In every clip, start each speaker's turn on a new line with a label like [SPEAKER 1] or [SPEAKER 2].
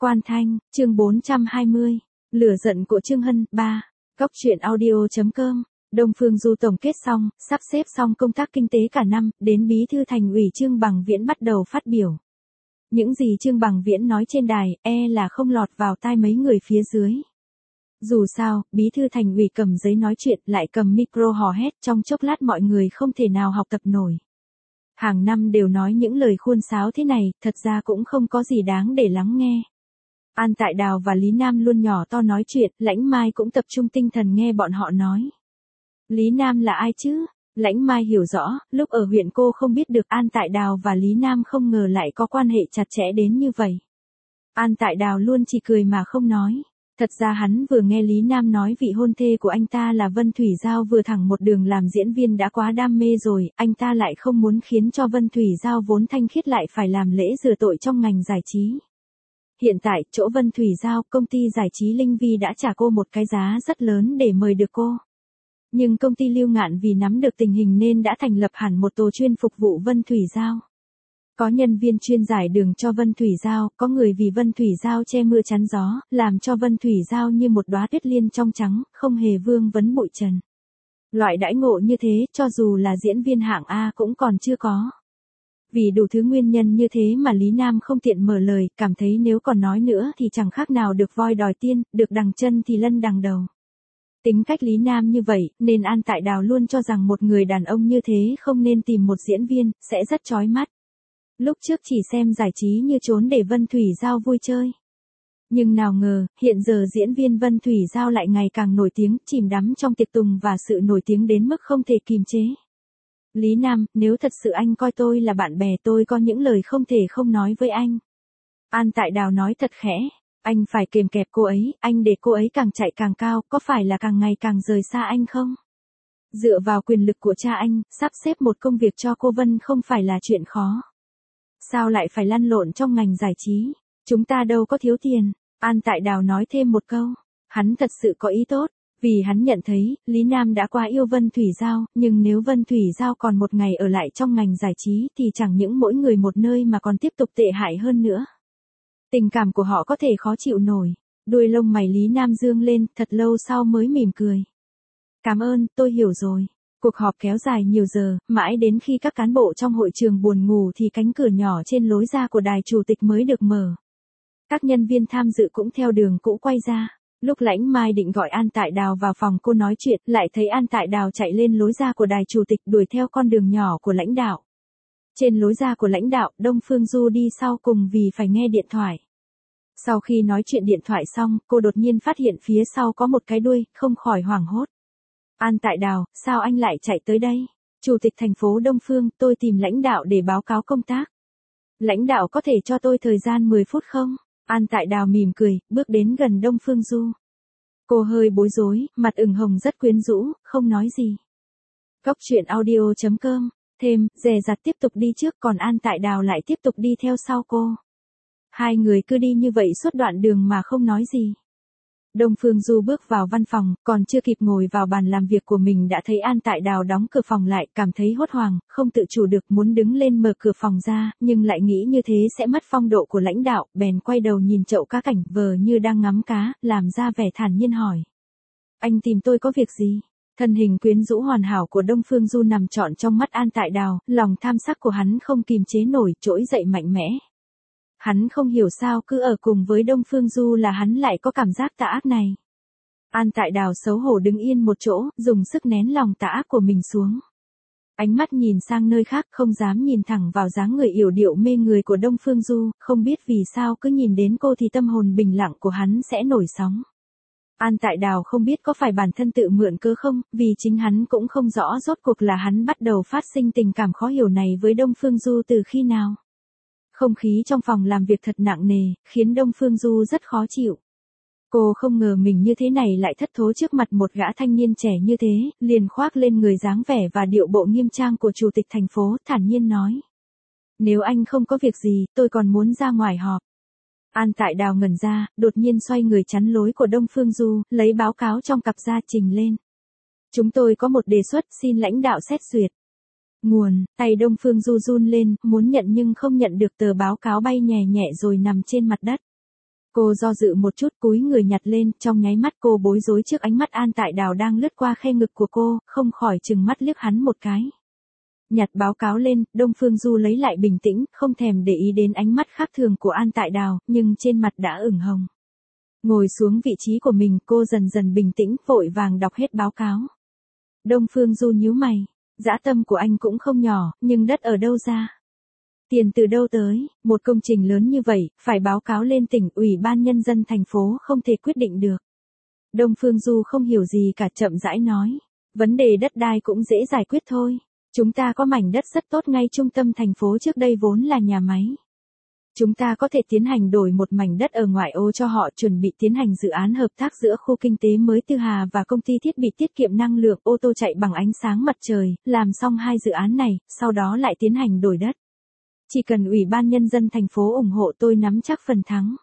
[SPEAKER 1] Quan Thanh, chương 420. Lửa giận của Trương Hân, 3. Góc truyện audio.com. Đông Phương Du tổng kết xong, sắp xếp xong công tác kinh tế cả năm, đến Bí thư Thành ủy Trương Bằng Viễn bắt đầu phát biểu. Những gì Trương Bằng Viễn nói trên đài, là không lọt vào tai mấy người phía dưới. Dù sao, Bí thư Thành ủy cầm giấy nói chuyện, lại cầm micro hò hét, trong chốc lát mọi người không thể nào học tập nổi. Hàng năm đều nói những lời khuôn sáo thế này, thật ra cũng không có gì đáng để lắng nghe. An Tại Đào và Lý Nam luôn nhỏ to nói chuyện, Lãnh Mai cũng tập trung tinh thần nghe bọn họ nói. Lý Nam là ai chứ? Lãnh Mai hiểu rõ, lúc ở huyện cô không biết được An Tại Đào và Lý Nam không ngờ lại có quan hệ chặt chẽ đến như vậy. An Tại Đào luôn chỉ cười mà không nói. Thật ra hắn vừa nghe Lý Nam nói vị hôn thê của anh ta là Vân Thủy Giao vừa thẳng một đường làm diễn viên đã quá đam mê rồi, anh ta lại không muốn khiến cho Vân Thủy Giao vốn thanh khiết lại phải làm lễ rửa tội trong ngành giải trí. Hiện tại, chỗ Vân Thủy Giao, công ty giải trí Linh Vi đã trả cô một cái giá rất lớn để mời được cô. Nhưng công ty Lưu Ngạn vì nắm được tình hình nên đã thành lập hẳn một tổ chuyên phục vụ Vân Thủy Giao. Có nhân viên chuyên giải đường cho Vân Thủy Giao, có người vì Vân Thủy Giao che mưa chắn gió, làm cho Vân Thủy Giao như một đóa tuyết liên trong trắng, không hề vương vấn bụi trần. Loại đãi ngộ như thế, cho dù là diễn viên hạng A cũng còn chưa có. Vì đủ thứ nguyên nhân như thế mà Lý Nam không tiện mở lời, cảm thấy nếu còn nói nữa thì chẳng khác nào được voi đòi tiên, được đằng chân thì lân đằng đầu. Tính cách Lý Nam như vậy, nên An Tại Đào luôn cho rằng một người đàn ông như thế không nên tìm một diễn viên, sẽ rất chói mắt. Lúc trước chỉ xem giải trí như trốn để Vân Thủy Giao vui chơi. Nhưng nào ngờ, hiện giờ diễn viên Vân Thủy Giao lại ngày càng nổi tiếng, chìm đắm trong tiệc tùng và sự nổi tiếng đến mức không thể kìm chế. Lý Nam, nếu thật sự anh coi tôi là bạn bè tôi có những lời không thể không nói với anh. An Tại Đào nói thật khẽ, anh phải kềm kẹp cô ấy, anh để cô ấy càng chạy càng cao, có phải là càng ngày càng rời xa anh không? Dựa vào quyền lực của cha anh, sắp xếp một công việc cho cô Vân không phải là chuyện khó. Sao lại phải lăn lộn trong ngành giải trí? Chúng ta đâu có thiếu tiền. An Tại Đào nói thêm một câu. Hắn thật sự có ý tốt. Vì hắn nhận thấy, Lý Nam đã quá yêu Vân Thủy Giao, nhưng nếu Vân Thủy Giao còn một ngày ở lại trong ngành giải trí thì chẳng những mỗi người một nơi mà còn tiếp tục tệ hại hơn nữa. Tình cảm của họ có thể khó chịu nổi. Đuôi lông mày Lý Nam dương lên, thật lâu sau mới mỉm cười. Cảm ơn, tôi hiểu rồi. Cuộc họp kéo dài nhiều giờ, mãi đến khi các cán bộ trong hội trường buồn ngủ thì cánh cửa nhỏ trên lối ra của đài chủ tịch mới được mở. Các nhân viên tham dự cũng theo đường cũ quay ra. Lúc Lãnh Mai định gọi An Tại Đào vào phòng cô nói chuyện, lại thấy An Tại Đào chạy lên lối ra của đài chủ tịch đuổi theo con đường nhỏ của lãnh đạo. Trên lối ra của lãnh đạo, Đông Phương Du đi sau cùng vì phải nghe điện thoại. Sau khi nói chuyện điện thoại xong, cô đột nhiên phát hiện phía sau có một cái đuôi, không khỏi hoảng hốt. An Tại Đào, sao anh lại chạy tới đây? Chủ tịch thành phố Đông Phương, tôi tìm lãnh đạo để báo cáo công tác. Lãnh đạo có thể cho tôi thời gian 10 phút không? An Tại Đào mỉm cười, bước đến gần Đông Phương Du. Cô hơi bối rối, mặt ửng hồng rất quyến rũ, không nói gì. Góc truyện audio.com, thêm, dè dặt tiếp tục đi trước còn An Tại Đào lại tiếp tục đi theo sau cô. Hai người cứ đi như vậy suốt đoạn đường mà không nói gì. Đông Phương Du bước vào văn phòng, còn chưa kịp ngồi vào bàn làm việc của mình đã thấy An Tại Đào đóng cửa phòng lại, cảm thấy hốt hoảng, không tự chủ được muốn đứng lên mở cửa phòng ra, nhưng lại nghĩ như thế sẽ mất phong độ của lãnh đạo, bèn quay đầu nhìn chậu cá cảnh vờ như đang ngắm cá, làm ra vẻ thản nhiên hỏi. Anh tìm tôi có việc gì? Thân hình quyến rũ hoàn hảo của Đông Phương Du nằm trọn trong mắt An Tại Đào, lòng tham sắc của hắn không kìm chế nổi, trỗi dậy mạnh mẽ. Hắn không hiểu sao cứ ở cùng với Đông Phương Du là hắn lại có cảm giác tà ác này. An Tại Đào xấu hổ đứng yên một chỗ, dùng sức nén lòng tà ác của mình xuống. Ánh mắt nhìn sang nơi khác không dám nhìn thẳng vào dáng người yểu điệu mê người của Đông Phương Du, không biết vì sao cứ nhìn đến cô thì tâm hồn bình lặng của hắn sẽ nổi sóng. An Tại Đào không biết có phải bản thân tự mượn cớ không, vì chính hắn cũng không rõ rốt cuộc là hắn bắt đầu phát sinh tình cảm khó hiểu này với Đông Phương Du từ khi nào. Không khí trong phòng làm việc thật nặng nề, khiến Đông Phương Du rất khó chịu. Cô không ngờ mình như thế này lại thất thố trước mặt một gã thanh niên trẻ như thế, liền khoác lên người dáng vẻ và điệu bộ nghiêm trang của chủ tịch thành phố, thản nhiên nói. Nếu anh không có việc gì, tôi còn muốn ra ngoài họp. An Tại Đào ngẩn ra, đột nhiên xoay người chắn lối của Đông Phương Du, lấy báo cáo trong cặp ra trình lên. Chúng tôi có một đề xuất, xin lãnh đạo xét duyệt. Nguồn, tay Đông Phương Du run lên, muốn nhận nhưng không nhận được, tờ báo cáo bay nhẹ nhẹ rồi nằm trên mặt đất. Cô do dự một chút cúi người nhặt lên, trong nháy mắt cô bối rối trước ánh mắt An Tại Đào đang lướt qua khe ngực của cô, không khỏi trừng mắt liếc hắn một cái. Nhặt báo cáo lên, Đông Phương Du lấy lại bình tĩnh, không thèm để ý đến ánh mắt khác thường của An Tại Đào, nhưng trên mặt đã ửng hồng. Ngồi xuống vị trí của mình, cô dần dần bình tĩnh, vội vàng đọc hết báo cáo. Đông Phương Du nhíu mày, dã tâm của anh cũng không nhỏ, nhưng đất ở đâu ra? Tiền từ đâu tới? Một công trình lớn như vậy, phải báo cáo lên tỉnh, ủy ban nhân dân thành phố không thể quyết định được. Đông Phương Du không hiểu gì cả, chậm rãi nói. Vấn đề đất đai cũng dễ giải quyết thôi. Chúng ta có mảnh đất rất tốt ngay trung tâm thành phố, trước đây vốn là nhà máy. Chúng ta có thể tiến hành đổi một mảnh đất ở ngoại ô cho họ, chuẩn bị tiến hành dự án hợp tác giữa khu kinh tế mới Tư Hà và công ty thiết bị tiết kiệm năng lượng ô tô chạy bằng ánh sáng mặt trời, làm xong 2 dự án này, sau đó lại tiến hành đổi đất. Chỉ cần ủy ban nhân dân thành phố ủng hộ tôi nắm chắc phần thắng.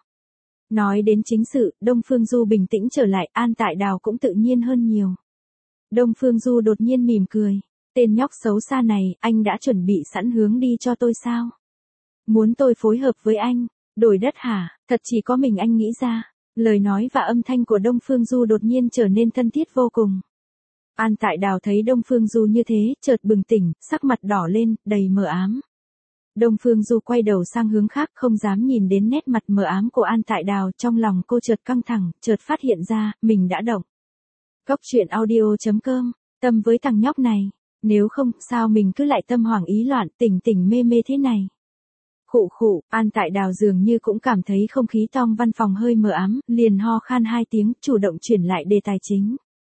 [SPEAKER 1] Nói đến chính sự, Đông Phương Du bình tĩnh trở lại, An Tại Đào cũng tự nhiên hơn nhiều. Đông Phương Du đột nhiên mỉm cười. Tên nhóc xấu xa này, anh đã chuẩn bị sẵn hướng đi cho tôi sao? Muốn tôi phối hợp với anh, đổi đất hả? Thật chỉ có mình anh nghĩ ra. Lời nói và âm thanh của Đông Phương Du đột nhiên trở nên thân thiết vô cùng. An Tại Đào thấy Đông Phương Du như thế, chợt bừng tỉnh, sắc mặt đỏ lên, đầy mờ ám. Đông Phương Du quay đầu sang hướng khác, không dám nhìn đến nét mặt mờ ám của An Tại Đào, trong lòng cô chợt căng thẳng, chợt phát hiện ra, mình đã động. Cóc truyện audio.com, tâm với thằng nhóc này, nếu không, sao mình cứ lại tâm hoảng ý loạn, tỉnh tỉnh mê mê thế này. Khụ khụ, An Tại Đào dường như cũng cảm thấy không khí trong văn phòng hơi mờ ám, liền ho khan 2 tiếng, chủ động chuyển lại đề tài chính.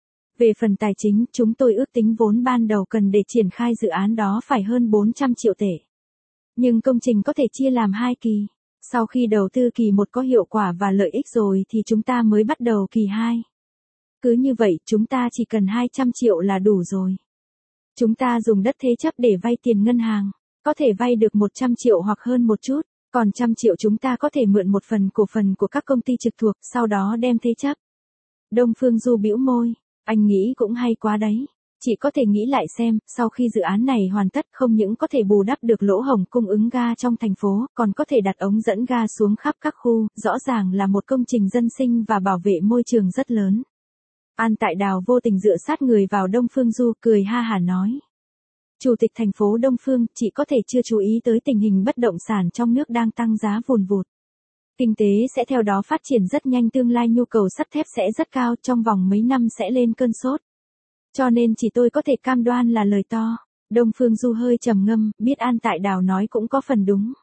[SPEAKER 1] Về phần tài chính, chúng tôi ước tính vốn ban đầu cần để triển khai dự án đó phải hơn 400 triệu tệ. Nhưng công trình có thể chia làm 2 kỳ. Sau khi đầu tư kỳ 1 có hiệu quả và lợi ích rồi thì chúng ta mới bắt đầu kỳ 2. Cứ như vậy, chúng ta chỉ cần 200 triệu là đủ rồi. Chúng ta dùng đất thế chấp để vay tiền ngân hàng. Có thể vay được 100 triệu hoặc hơn một chút. Còn 100 triệu chúng ta có thể mượn một phần cổ phần của các công ty trực thuộc, sau đó đem thế chấp. Đông Phương Du bĩu môi. Anh nghĩ cũng hay quá đấy. Chỉ có thể nghĩ lại xem, sau khi dự án này hoàn tất, không những có thể bù đắp được lỗ hổng cung ứng ga trong thành phố, còn có thể đặt ống dẫn ga xuống khắp các khu, rõ ràng là một công trình dân sinh và bảo vệ môi trường rất lớn. An Tại Đào vô tình dựa sát người vào Đông Phương Du, cười ha hả nói. Chủ tịch thành phố Đông Phương, chị có thể chưa chú ý tới tình hình bất động sản trong nước đang tăng giá vùn vụt. Kinh tế sẽ theo đó phát triển rất nhanh, tương lai nhu cầu sắt thép sẽ rất cao, trong vòng mấy năm sẽ lên cơn sốt. Cho nên chỉ tôi có thể cam đoan là lời to. Đông Phương Du hơi trầm ngâm, biết An Tại Đào nói cũng có phần đúng.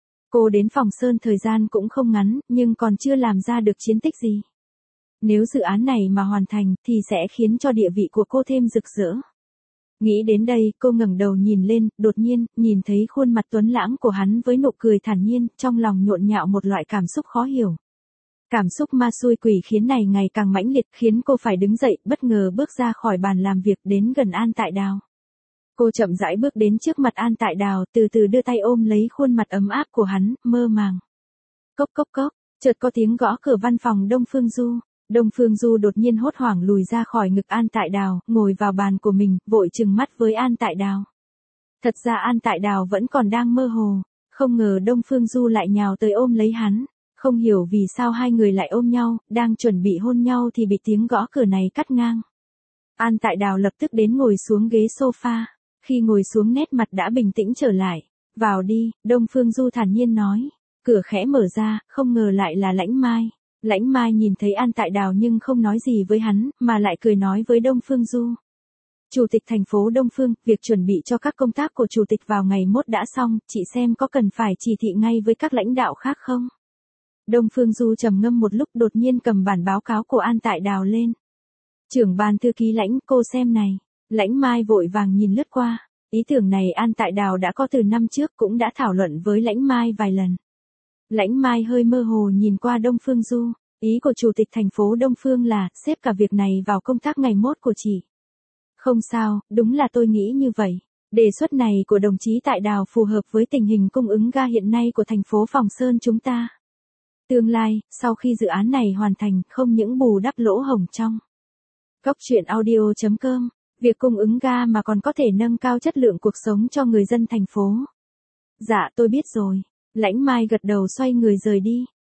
[SPEAKER 1] Cô đến Phòng Sơn thời gian cũng không ngắn, nhưng còn chưa làm ra được chiến tích gì. Nếu dự án này mà hoàn thành, thì sẽ khiến cho địa vị của cô thêm rực rỡ. Nghĩ đến đây, cô ngẩng đầu nhìn lên, đột nhiên, nhìn thấy khuôn mặt tuấn lãng của hắn với nụ cười thản nhiên, trong lòng nhộn nhạo một loại cảm xúc khó hiểu. Cảm xúc ma xui quỷ khiến này ngày càng mãnh liệt, khiến cô phải đứng dậy, bất ngờ bước ra khỏi bàn làm việc, đến gần An Tại Đào. Cô chậm rãi bước đến trước mặt An Tại Đào, từ từ đưa tay ôm lấy khuôn mặt ấm áp của hắn, mơ màng. Cốc cốc cốc, chợt có tiếng gõ cửa văn phòng Đông Phương Du. Đông Phương Du đột nhiên hốt hoảng lùi ra khỏi ngực An Tại Đào, ngồi vào bàn của mình, vội trừng mắt với An Tại Đào. Thật ra An Tại Đào vẫn còn đang mơ hồ, không ngờ Đông Phương Du lại nhào tới ôm lấy hắn. Không hiểu vì sao hai người lại ôm nhau, đang chuẩn bị hôn nhau thì bị tiếng gõ cửa này cắt ngang. An Tại Đào lập tức đến ngồi xuống ghế sofa, khi ngồi xuống nét mặt đã bình tĩnh trở lại. Vào đi, Đông Phương Du thản nhiên nói. Cửa khẽ mở ra, không ngờ lại là Lãnh Mai. Lãnh Mai nhìn thấy An Tại Đào nhưng không nói gì với hắn, mà lại cười nói với Đông Phương Du. Chủ tịch thành phố Đông Phương, việc chuẩn bị cho các công tác của chủ tịch vào ngày mốt đã xong, chị xem có cần phải chỉ thị ngay với các lãnh đạo khác không? Đông Phương Du trầm ngâm một lúc, đột nhiên cầm bản báo cáo của An Tại Đào lên. Trưởng ban thư ký Lãnh, cô xem này. Lãnh Mai vội vàng nhìn lướt qua. Ý tưởng này An Tại Đào đã có từ năm trước, cũng đã thảo luận với Lãnh Mai vài lần. Lãnh Mai hơi mơ hồ nhìn qua Đông Phương Du. Ý của chủ tịch thành phố Đông Phương là xếp cả việc này vào công tác ngày mốt của chị. Không sao, đúng là tôi nghĩ như vậy. Đề xuất này của đồng chí Tại Đào phù hợp với tình hình cung ứng ga hiện nay của thành phố Phòng Sơn chúng ta. Tương lai, sau khi dự án này hoàn thành, không những bù đắp lỗ hổng trong Cóc truyện audio.com, việc cung ứng ga mà còn có thể nâng cao chất lượng cuộc sống cho người dân thành phố. Dạ tôi biết rồi. Lãnh Mai gật đầu xoay người rời đi.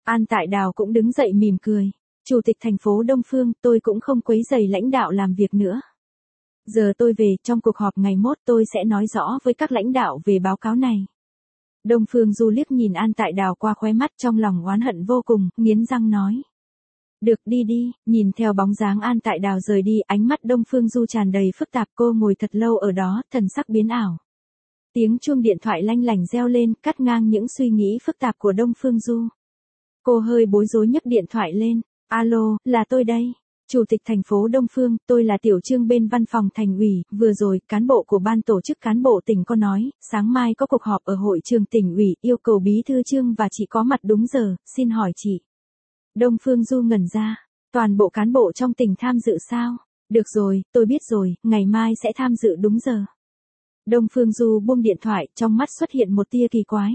[SPEAKER 1] An Tại Đào cũng đứng dậy mỉm cười. Chủ tịch thành phố Đông Phương, tôi cũng không quấy rầy lãnh đạo làm việc nữa. Giờ tôi về, trong cuộc họp ngày mốt tôi sẽ nói rõ với các lãnh đạo về báo cáo này. Đông Phương Du liếc nhìn An Tại Đào qua khóe mắt, trong lòng oán hận vô cùng, nghiến răng nói. Được, đi đi. Nhìn theo bóng dáng An Tại Đào rời đi, ánh mắt Đông Phương Du tràn đầy phức tạp, cô ngồi thật lâu ở đó, thần sắc biến ảo. Tiếng chuông điện thoại lanh lảnh reo lên, cắt ngang những suy nghĩ phức tạp của Đông Phương Du. Cô hơi bối rối nhấc điện thoại lên. Alo, là tôi đây. Chủ tịch thành phố Đông Phương, tôi là Tiểu Trương bên văn phòng thành ủy, vừa rồi, cán bộ của ban tổ chức cán bộ tỉnh có nói, sáng mai có cuộc họp ở hội trường tỉnh ủy, yêu cầu bí thư Trương và chị có mặt đúng giờ, xin hỏi chị. Đông Phương Du ngẩn ra, toàn bộ cán bộ trong tỉnh tham dự sao? Được rồi, tôi biết rồi, ngày mai sẽ tham dự đúng giờ. Đông Phương Du buông điện thoại, trong mắt xuất hiện một tia kỳ quái.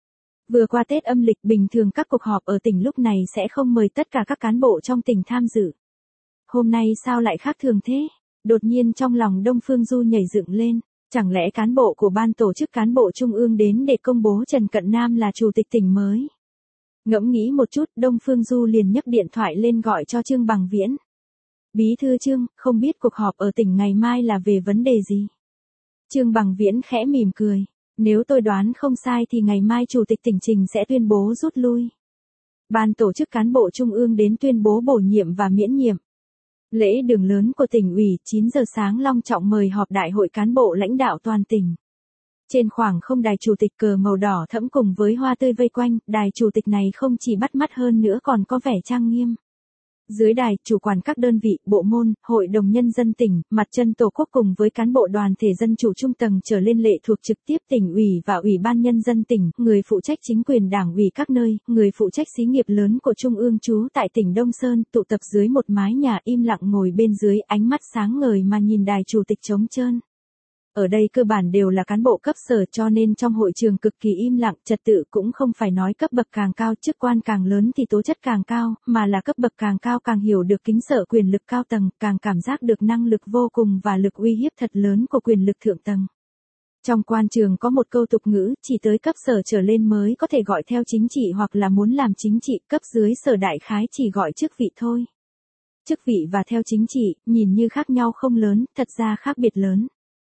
[SPEAKER 1] Vừa qua Tết âm lịch, bình thường các cuộc họp ở tỉnh lúc này sẽ không mời tất cả các cán bộ trong tỉnh tham dự. Hôm nay sao lại khác thường thế? Đột nhiên trong lòng Đông Phương Du nhảy dựng lên, chẳng lẽ cán bộ của ban tổ chức cán bộ trung ương đến để công bố Trần Cận Nam là chủ tịch tỉnh mới? Ngẫm nghĩ một chút, Đông Phương Du liền nhấc điện thoại lên gọi cho Trương Bằng Viễn. Bí thư Trương, không biết cuộc họp ở tỉnh ngày mai là về vấn đề gì? Trương Bằng Viễn khẽ mỉm cười. Nếu tôi đoán không sai thì ngày mai chủ tịch tỉnh Trình sẽ tuyên bố rút lui. Ban tổ chức cán bộ trung ương đến tuyên bố bổ nhiệm và miễn nhiệm. Lễ đường lớn của tỉnh ủy, 9 giờ sáng long trọng mời họp đại hội cán bộ lãnh đạo toàn tỉnh. Trên khoảng không đài chủ tịch cờ màu đỏ thẫm cùng với hoa tươi vây quanh, đài chủ tịch này không chỉ bắt mắt hơn nữa còn có vẻ trang nghiêm. Dưới đài, chủ quản các đơn vị, bộ môn, hội đồng nhân dân tỉnh, mặt trận tổ quốc cùng với cán bộ đoàn thể dân chủ trung tầng trở lên lệ thuộc trực tiếp tỉnh ủy và ủy ban nhân dân tỉnh, người phụ trách chính quyền đảng ủy các nơi, người phụ trách xí nghiệp lớn của trung ương trú tại tỉnh Đông Sơn, tụ tập dưới một mái nhà im lặng ngồi bên dưới, ánh mắt sáng ngời mà nhìn đài chủ tịch trống trơn. Ở đây cơ bản đều là cán bộ cấp sở cho nên trong hội trường cực kỳ im lặng, trật tự cũng không phải nói cấp bậc càng cao, chức quan càng lớn thì tố chất càng cao, mà là cấp bậc càng cao càng hiểu được kính sợ quyền lực cao tầng, càng cảm giác được năng lực vô cùng và lực uy hiếp thật lớn của quyền lực thượng tầng. Trong quan trường có một câu tục ngữ, chỉ tới cấp sở trở lên mới có thể gọi theo chính trị hoặc là muốn làm chính trị, cấp dưới sở đại khái chỉ gọi chức vị thôi. Chức vị và theo chính trị, nhìn như khác nhau không lớn, thật ra khác biệt lớn.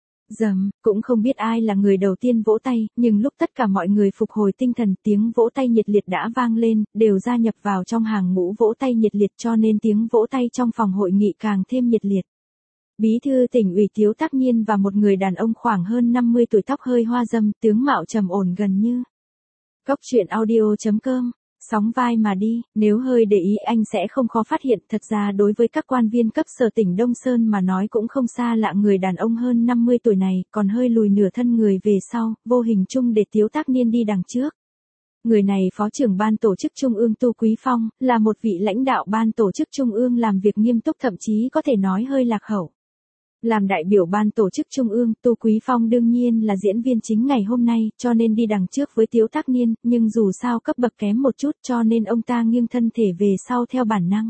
[SPEAKER 1] Cũng không biết ai là người đầu tiên vỗ tay, nhưng lúc tất cả mọi người phục hồi tinh thần, tiếng vỗ tay nhiệt liệt đã vang lên, đều gia nhập vào trong hàng ngũ vỗ tay nhiệt liệt cho nên tiếng vỗ tay trong phòng hội nghị càng thêm nhiệt liệt. Bí thư tỉnh ủy Tiếu Tác Nhiên và một người đàn ông khoảng hơn 50 tuổi tóc hơi hoa râm, tướng mạo trầm ổn gần như. Cốc truyện audio.com Sóng vai mà đi, nếu hơi để ý anh sẽ không khó phát hiện, thật ra đối với các quan viên cấp sở tỉnh Đông Sơn mà nói cũng không xa lạ, người đàn ông hơn 50 tuổi này, còn hơi lùi nửa thân người về sau, vô hình chung để Tiếu Tác Niên đi đằng trước. Người này phó trưởng ban tổ chức trung ương Tu Quý Phong, là một vị lãnh đạo ban tổ chức trung ương làm việc nghiêm túc, thậm chí có thể nói hơi lạc hậu. Làm đại biểu ban tổ chức trung ương, Tu Quý Phong đương nhiên là diễn viên chính ngày hôm nay, cho nên đi đằng trước với Tiếu Tác Niên, nhưng dù sao cấp bậc kém một chút cho nên ông ta nghiêng thân thể về sau theo bản năng.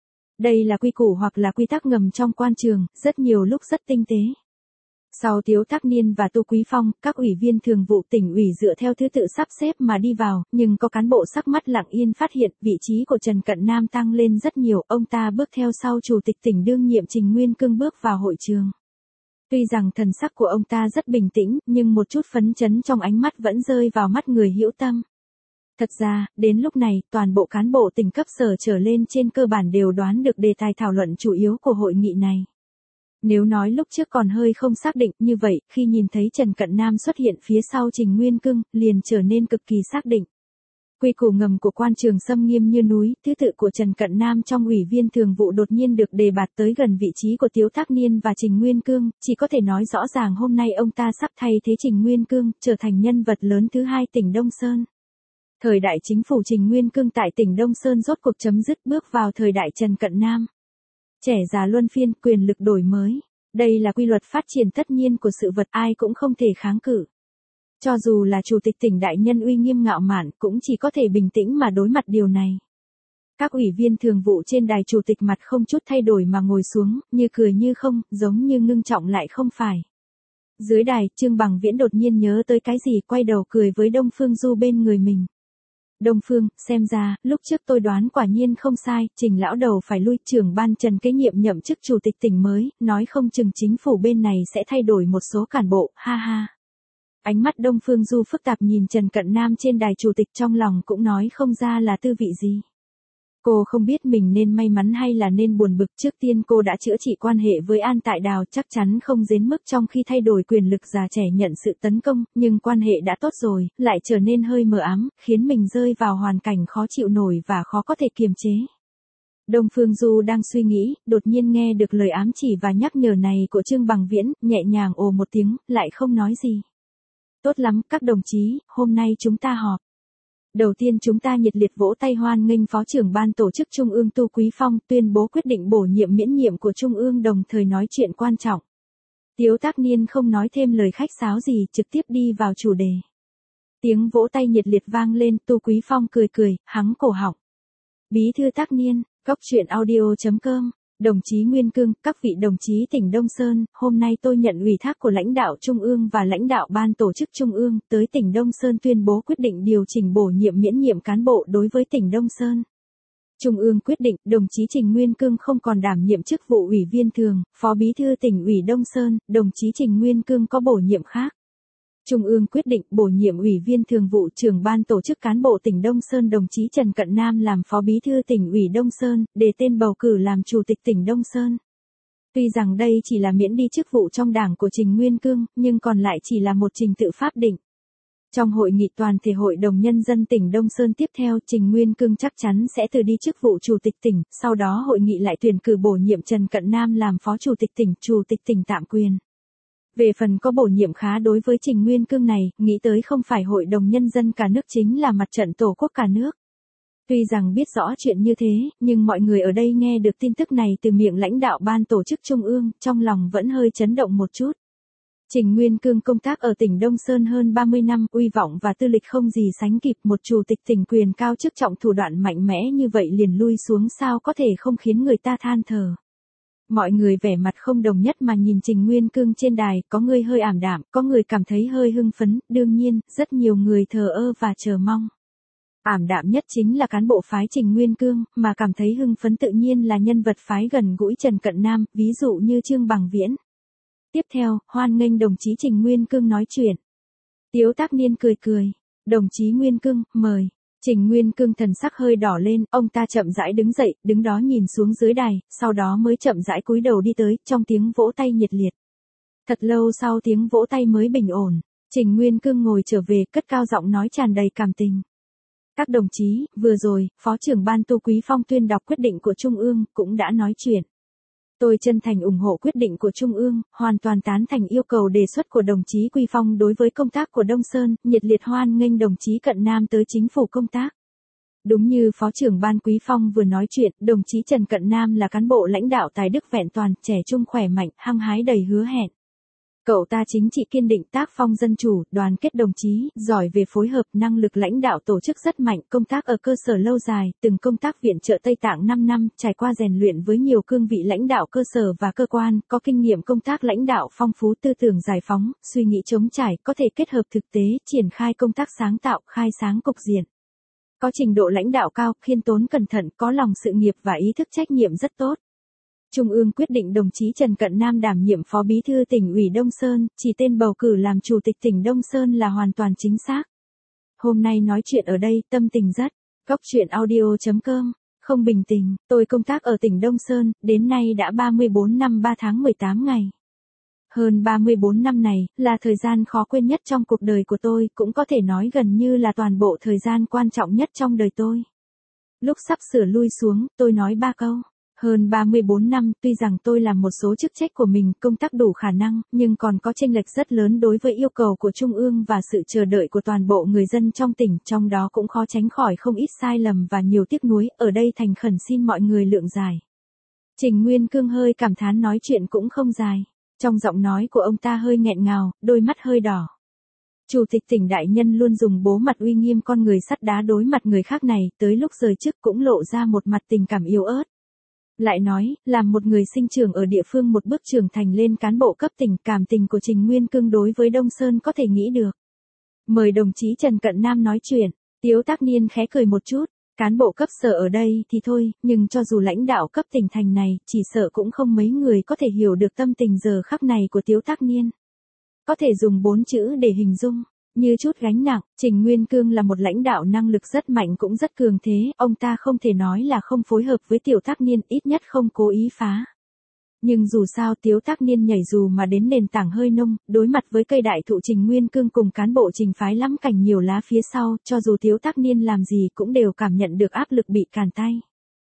[SPEAKER 1] Đây là quy củ hoặc là quy tắc ngầm trong quan trường, rất nhiều lúc rất tinh tế. Sau Tiếu Tác Niên và Tu Quý Phong, các ủy viên thường vụ tỉnh ủy dựa theo thứ tự sắp xếp mà đi vào, nhưng có cán bộ sắc mắt lặng yên phát hiện vị trí của Trần Cận Nam tăng lên rất nhiều, ông ta bước theo sau chủ tịch tỉnh đương nhiệm Trình Nguyên Cương bước vào hội trường. Tuy rằng thần sắc của ông ta rất bình tĩnh, nhưng một chút phấn chấn trong ánh mắt vẫn rơi vào mắt người hữu tâm. Thật ra, đến lúc này, toàn bộ cán bộ tỉnh cấp sở trở lên trên cơ bản đều đoán được đề tài thảo luận chủ yếu của hội nghị này. Nếu nói lúc trước còn hơi không xác định, như vậy, khi nhìn thấy Trần Cận Nam xuất hiện phía sau Trình Nguyên Cương, liền trở nên cực kỳ xác định. Quy củ ngầm của quan trường xâm nghiêm như núi, thứ tự của Trần Cận Nam trong ủy viên thường vụ đột nhiên được đề bạt tới gần vị trí của Tiếu Tác Niên và Trình Nguyên Cương, chỉ có thể nói rõ ràng hôm nay ông ta sắp thay thế Trình Nguyên Cương, trở thành nhân vật lớn thứ hai tỉnh Đông Sơn. Thời đại chính phủ Trình Nguyên Cương tại tỉnh Đông Sơn rốt cuộc chấm dứt, bước vào thời đại Trần Cận Nam. Trẻ già luân phiên, quyền lực đổi mới. Đây là quy luật phát triển tất nhiên của sự vật, ai cũng không thể kháng cự. Cho dù là chủ tịch tỉnh đại nhân uy nghiêm ngạo mạn cũng chỉ có thể bình tĩnh mà đối mặt điều này. Các ủy viên thường vụ trên đài chủ tịch mặt không chút thay đổi mà ngồi xuống, như cười như không, giống như ngưng trọng lại không phải. Dưới đài, Trương Bằng Viễn đột nhiên nhớ tới cái gì, quay đầu cười với Đông Phương Du bên người mình. Đông Phương, xem ra, lúc trước tôi đoán quả nhiên không sai, Trình lão đầu phải lui, trưởng ban Trần kế nhiệm nhậm chức chủ tịch tỉnh mới, nói không chừng chính phủ bên này sẽ thay đổi một số cán bộ, ha ha. Ánh mắt Đông Phương Du phức tạp nhìn Trần Cận Nam trên đài chủ tịch, trong lòng cũng nói không ra là tư vị gì. Cô không biết mình nên may mắn hay là nên buồn bực, trước tiên cô đã chữa trị quan hệ với An Tại Đào, chắc chắn không đến mức trong khi thay đổi quyền lực già trẻ nhận sự tấn công, nhưng quan hệ đã tốt rồi, lại trở nên hơi mờ ám, khiến mình rơi vào hoàn cảnh khó chịu nổi và khó có thể kiềm chế. Đông Phương Du đang suy nghĩ, đột nhiên nghe được lời ám chỉ và nhắc nhở này của Trương Bằng Viễn, nhẹ nhàng ồ một tiếng, lại không nói gì. Tốt lắm, các đồng chí, hôm nay chúng ta họp. Đầu tiên chúng ta nhiệt liệt vỗ tay hoan nghênh Phó trưởng ban tổ chức Trung ương Tu Quý Phong tuyên bố quyết định bổ nhiệm miễn nhiệm của Trung ương, đồng thời nói chuyện quan trọng. Tiếu Tác Niên không nói thêm lời khách sáo gì, trực tiếp đi vào chủ đề. Tiếng vỗ tay nhiệt liệt vang lên, Tu Quý Phong cười cười, hắng cổ họng. Bí thư Tác Niên, goctruyện.audio.com. Đồng chí Nguyên Cương, các vị đồng chí tỉnh Đông Sơn, hôm nay tôi nhận ủy thác của lãnh đạo Trung ương và lãnh đạo ban tổ chức Trung ương tới tỉnh Đông Sơn tuyên bố quyết định điều chỉnh bổ nhiệm miễn nhiệm cán bộ đối với tỉnh Đông Sơn. Trung ương quyết định, đồng chí Trình Nguyên Cương không còn đảm nhiệm chức vụ ủy viên thường, phó bí thư tỉnh ủy Đông Sơn, đồng chí Trình Nguyên Cương có bổ nhiệm khác. Trung ương quyết định bổ nhiệm ủy viên thường vụ trưởng ban tổ chức cán bộ tỉnh Đông Sơn đồng chí Trần Cận Nam làm phó bí thư tỉnh ủy Đông Sơn, đề tên bầu cử làm chủ tịch tỉnh Đông Sơn. Tuy rằng đây chỉ là miễn đi chức vụ trong đảng của Trình Nguyên Cương, nhưng còn lại chỉ là một trình tự pháp định. Trong hội nghị toàn thể Hội đồng Nhân dân tỉnh Đông Sơn tiếp theo, Trình Nguyên Cương chắc chắn sẽ từ đi chức vụ chủ tịch tỉnh, sau đó hội nghị lại tuyển cử bổ nhiệm Trần Cận Nam làm phó chủ tịch tỉnh, chủ tịch tỉnh tạm quyền. Về phần có bổ nhiệm khá đối với Trình Nguyên Cương này, nghĩ tới không phải Hội đồng Nhân dân cả nước chính là mặt trận Tổ quốc cả nước. Tuy rằng biết rõ chuyện như thế, nhưng mọi người ở đây nghe được tin tức này từ miệng lãnh đạo ban tổ chức Trung ương, trong lòng vẫn hơi chấn động một chút. Trình Nguyên Cương công tác ở tỉnh Đông Sơn hơn 30 năm, uy vọng và tư lịch không gì sánh kịp, một chủ tịch tỉnh quyền cao chức trọng thủ đoạn mạnh mẽ như vậy liền lui xuống sao có thể không khiến người ta than thở. Mọi người vẻ mặt không đồng nhất mà nhìn Trình Nguyên Cương trên đài, có người hơi ảm đạm, có người cảm thấy hơi hưng phấn, đương nhiên, rất nhiều người thờ ơ và chờ mong. Ảm đạm nhất chính là cán bộ phái Trình Nguyên Cương, mà cảm thấy hưng phấn tự nhiên là nhân vật phái gần gũi Trần Cận Nam, ví dụ như Trương Bằng Viễn. Tiếp theo, hoan nghênh đồng chí Trình Nguyên Cương nói chuyện. Tiếu Tác Niên cười cười. Đồng chí Nguyên Cương, mời. Trình Nguyên Cương thần sắc hơi đỏ lên, ông ta chậm rãi đứng dậy, đứng đó nhìn xuống dưới đài, sau đó mới chậm rãi cúi đầu đi tới, trong tiếng vỗ tay nhiệt liệt. Thật lâu sau tiếng vỗ tay mới bình ổn, Trình Nguyên Cương ngồi trở về, cất cao giọng nói tràn đầy cảm tình. Các đồng chí, vừa rồi, Phó trưởng ban Tu Quý Phong tuyên đọc quyết định của Trung ương, cũng đã nói chuyện. Tôi chân thành ủng hộ quyết định của Trung ương, hoàn toàn tán thành yêu cầu đề xuất của đồng chí Quý Phong đối với công tác của Đông Sơn, nhiệt liệt hoan nghênh đồng chí Cận Nam tới chính phủ công tác. Đúng như Phó trưởng ban Quý Phong vừa nói chuyện, đồng chí Trần Cận Nam là cán bộ lãnh đạo tài đức vẹn toàn, trẻ trung khỏe mạnh, hăng hái đầy hứa hẹn. Cậu ta chính trị kiên định, tác phong dân chủ, đoàn kết đồng chí, giỏi về phối hợp, năng lực lãnh đạo tổ chức rất mạnh, công tác ở cơ sở lâu dài, từng công tác viện trợ Tây Tạng 5 năm, trải qua rèn luyện với nhiều cương vị lãnh đạo cơ sở và cơ quan, có kinh nghiệm công tác lãnh đạo phong phú, tư tưởng giải phóng, suy nghĩ chống trải, có thể kết hợp thực tế, triển khai công tác sáng tạo, khai sáng cục diện. Có trình độ lãnh đạo cao, khiêm tốn cẩn thận, có lòng sự nghiệp và ý thức trách nhiệm rất tốt. Trung ương quyết định đồng chí Trần Cận Nam đảm nhiệm phó bí thư tỉnh ủy Đông Sơn, chỉ tên bầu cử làm chủ tịch tỉnh Đông Sơn là hoàn toàn chính xác. Hôm nay nói chuyện ở đây, tâm tình rất. goctruyện.audio.com. Không bình tình, tôi công tác ở tỉnh Đông Sơn, đến nay đã 34 năm 3 tháng 18 ngày. Hơn 34 năm này, là thời gian khó quên nhất trong cuộc đời của tôi, cũng có thể nói gần như là toàn bộ thời gian quan trọng nhất trong đời tôi. Lúc sắp sửa lui xuống, tôi nói 3 câu. Hơn 34 năm, tuy rằng tôi làm một số chức trách của mình, công tác đủ khả năng, nhưng còn có chênh lệch rất lớn đối với yêu cầu của Trung ương và sự chờ đợi của toàn bộ người dân trong tỉnh, trong đó cũng khó tránh khỏi không ít sai lầm và nhiều tiếc nuối, ở đây thành khẩn xin mọi người lượng giải. Trình Nguyên Cương hơi cảm thán nói chuyện cũng không dài. Trong giọng nói của ông ta hơi nghẹn ngào, đôi mắt hơi đỏ. Chủ tịch tỉnh đại nhân luôn dùng bố mặt uy nghiêm con người sắt đá đối mặt người khác này, tới lúc rời chức cũng lộ ra một mặt tình cảm yếu ớt. Lại nói, làm một người sinh trưởng ở địa phương một bước trưởng thành lên cán bộ cấp tỉnh, cảm tình của Trình Nguyên Cương đối với Đông Sơn có thể nghĩ được. Mời đồng chí Trần Cận Nam nói chuyện. Tiếu Tác Niên khẽ cười một chút, cán bộ cấp sở ở đây thì thôi, nhưng cho dù lãnh đạo cấp tỉnh thành này, chỉ sợ cũng không mấy người có thể hiểu được tâm tình giờ khắc này của Tiếu Tác Niên. Có thể dùng 4 chữ để hình dung, như chút gánh nặng. Trình Nguyên Cương là một lãnh đạo năng lực rất mạnh cũng rất cường thế, ông ta không thể nói là không phối hợp với Tiếu Tác Niên, ít nhất không cố ý phá. Nhưng dù sao Tiếu Tác Niên nhảy dù mà đến nền tảng hơi nông, đối mặt với cây đại thụ Trình Nguyên Cương cùng cán bộ Trình phái lắm cành nhiều lá phía sau, cho dù Tiếu Tác Niên làm gì cũng đều cảm nhận được áp lực bị càn tay.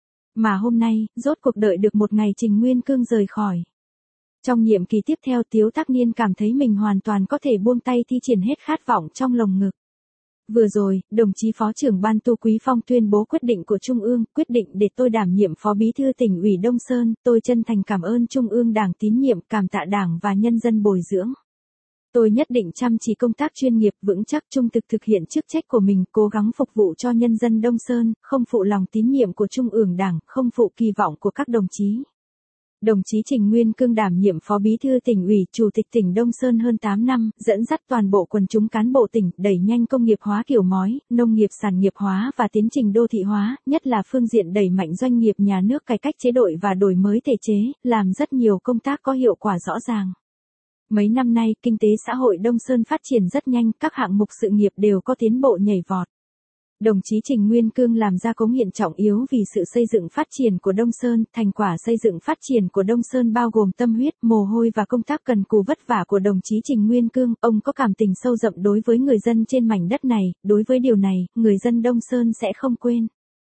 [SPEAKER 1] Mà hôm nay, rốt cuộc đợi được một ngày Trình Nguyên Cương rời khỏi. Trong nhiệm kỳ tiếp theo Tiếu Tác Niên cảm thấy mình hoàn toàn có thể buông tay thi triển hết khát vọng trong lồng ngực. Vừa rồi, đồng chí Phó trưởng Ban Tu Quý Phong tuyên bố quyết định của Trung ương, quyết định để tôi đảm nhiệm Phó Bí thư Tỉnh ủy Đông Sơn, tôi chân thành cảm ơn Trung ương Đảng tín nhiệm, cảm tạ Đảng và nhân dân bồi dưỡng. Tôi nhất định chăm chỉ công tác chuyên nghiệp, vững chắc trung thực thực hiện chức trách của mình, cố gắng phục vụ cho nhân dân Đông Sơn, không phụ lòng tín nhiệm của Trung ương Đảng, không phụ kỳ vọng của các đồng chí. Đồng chí Trình Nguyên Cương đảm nhiệm Phó Bí thư Tỉnh ủy, Chủ tịch tỉnh Đông Sơn hơn 8 năm, dẫn dắt toàn bộ quần chúng cán bộ tỉnh, đẩy nhanh công nghiệp hóa kiểu mói, nông nghiệp sản nghiệp hóa và tiến trình đô thị hóa, nhất là phương diện đẩy mạnh doanh nghiệp nhà nước cải cách chế độ và đổi mới thể chế, làm rất nhiều công tác có hiệu quả rõ ràng. Mấy năm nay, kinh tế xã hội Đông Sơn phát triển rất nhanh, các hạng mục sự nghiệp đều có tiến bộ nhảy vọt. Đồng chí Trình Nguyên Cương làm ra cống hiến trọng yếu vì sự xây dựng phát triển của Đông Sơn, thành quả xây dựng phát triển của Đông Sơn bao gồm tâm huyết, mồ hôi và công tác cần cù vất vả của đồng chí Trình Nguyên Cương, ông có cảm tình sâu đậm đối với người dân trên mảnh đất này, đối với điều này, người dân Đông Sơn sẽ không quên.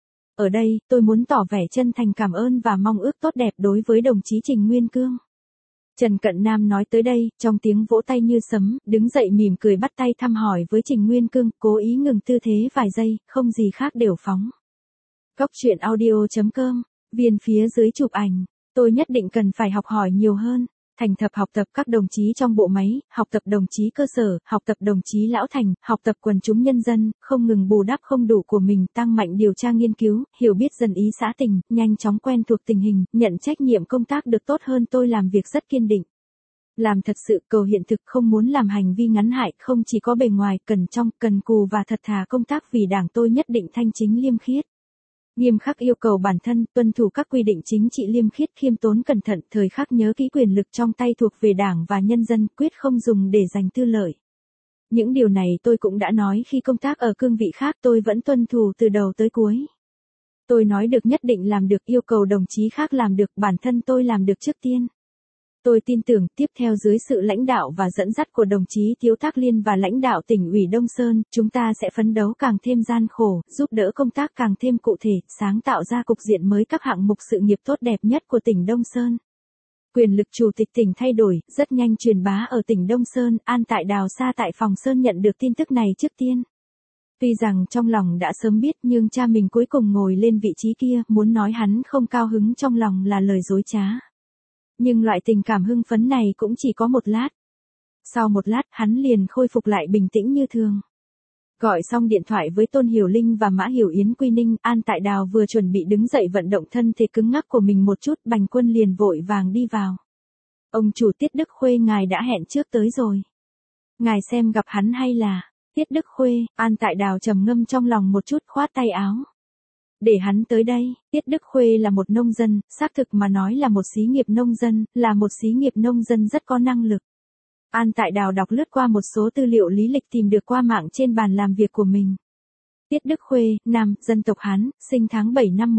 [SPEAKER 1] Ở đây, tôi muốn tỏ vẻ chân thành cảm ơn và mong ước tốt đẹp đối với đồng chí Trình Nguyên Cương. Trần Cận Nam nói tới đây, trong tiếng vỗ tay như sấm, đứng dậy mỉm cười bắt tay thăm hỏi với Trình Nguyên Cương, cố ý ngừng tư thế vài giây, không gì khác đều phóng. Góc truyện audio.com, viên phía dưới chụp ảnh, tôi nhất định cần phải học hỏi nhiều hơn, thành thập học tập các đồng chí trong bộ máy, học tập đồng chí cơ sở, học tập đồng chí lão thành, học tập quần chúng nhân dân, không ngừng bù đắp không đủ của mình, tăng mạnh điều tra nghiên cứu, hiểu biết dần ý xã tình, nhanh chóng quen thuộc tình hình, nhận trách nhiệm công tác được tốt hơn. Tôi làm việc rất kiên định. Làm thật sự, cầu hiện thực, không muốn làm hành vi ngắn hại, không chỉ có bề ngoài, cần trong, cần cù và thật thà công tác vì Đảng. Tôi nhất định thanh chính liêm khiết. Nghiêm khắc yêu cầu bản thân, tuân thủ các quy định chính trị, liêm khiết, khiêm tốn, cẩn thận, thời khắc nhớ kỹ quyền lực trong tay thuộc về Đảng và nhân dân, quyết không dùng để giành tư lợi. Những điều này tôi cũng đã nói khi công tác ở cương vị khác, tôi vẫn tuân thủ từ đầu tới cuối. Tôi nói được nhất định làm được, yêu cầu đồng chí khác làm được, bản thân tôi làm được trước tiên. Tôi tin tưởng, tiếp theo dưới sự lãnh đạo và dẫn dắt của đồng chí Tiếu Tác Niên và lãnh đạo tỉnh ủy Đông Sơn, chúng ta sẽ phấn đấu càng thêm gian khổ, giúp đỡ công tác càng thêm cụ thể, sáng tạo ra cục diện mới các hạng mục sự nghiệp tốt đẹp nhất của tỉnh Đông Sơn. Quyền lực chủ tịch tỉnh thay đổi, rất nhanh truyền bá ở tỉnh Đông Sơn, An Tại Đào Sa tại Phòng Sơn nhận được tin tức này trước tiên. Tuy rằng trong lòng đã sớm biết nhưng cha mình cuối cùng ngồi lên vị trí kia, muốn nói hắn không cao hứng trong lòng là lời dối trá. Nhưng loại tình cảm hưng phấn này cũng chỉ có một lát. Sau một lát, hắn liền khôi phục lại bình tĩnh như thường. Gọi xong điện thoại với Tôn Hiểu Linh và Mã Hiểu Yến Quy Ninh, An Tại Đào vừa chuẩn bị đứng dậy vận động thân thể cứng ngắc của mình một chút, Bành Quân liền vội vàng đi vào. Ông chủ Tiết Đức Khuê ngài đã hẹn trước tới rồi. Ngài xem gặp hắn hay là... Tiết Đức Khuê, An Tại Đào trầm ngâm trong lòng một chút, khoát tay áo. Để hắn tới đây. Tiết Đức Khuê là một nông dân, xác thực mà nói là một xí nghiệp nông dân, là một xí nghiệp nông dân rất có năng lực. An Tại Đào đọc lướt qua một số tư liệu lý lịch tìm được qua mạng trên bàn làm việc của mình. Tiết Đức Khuê, nam, dân tộc Hán, sinh tháng 7 năm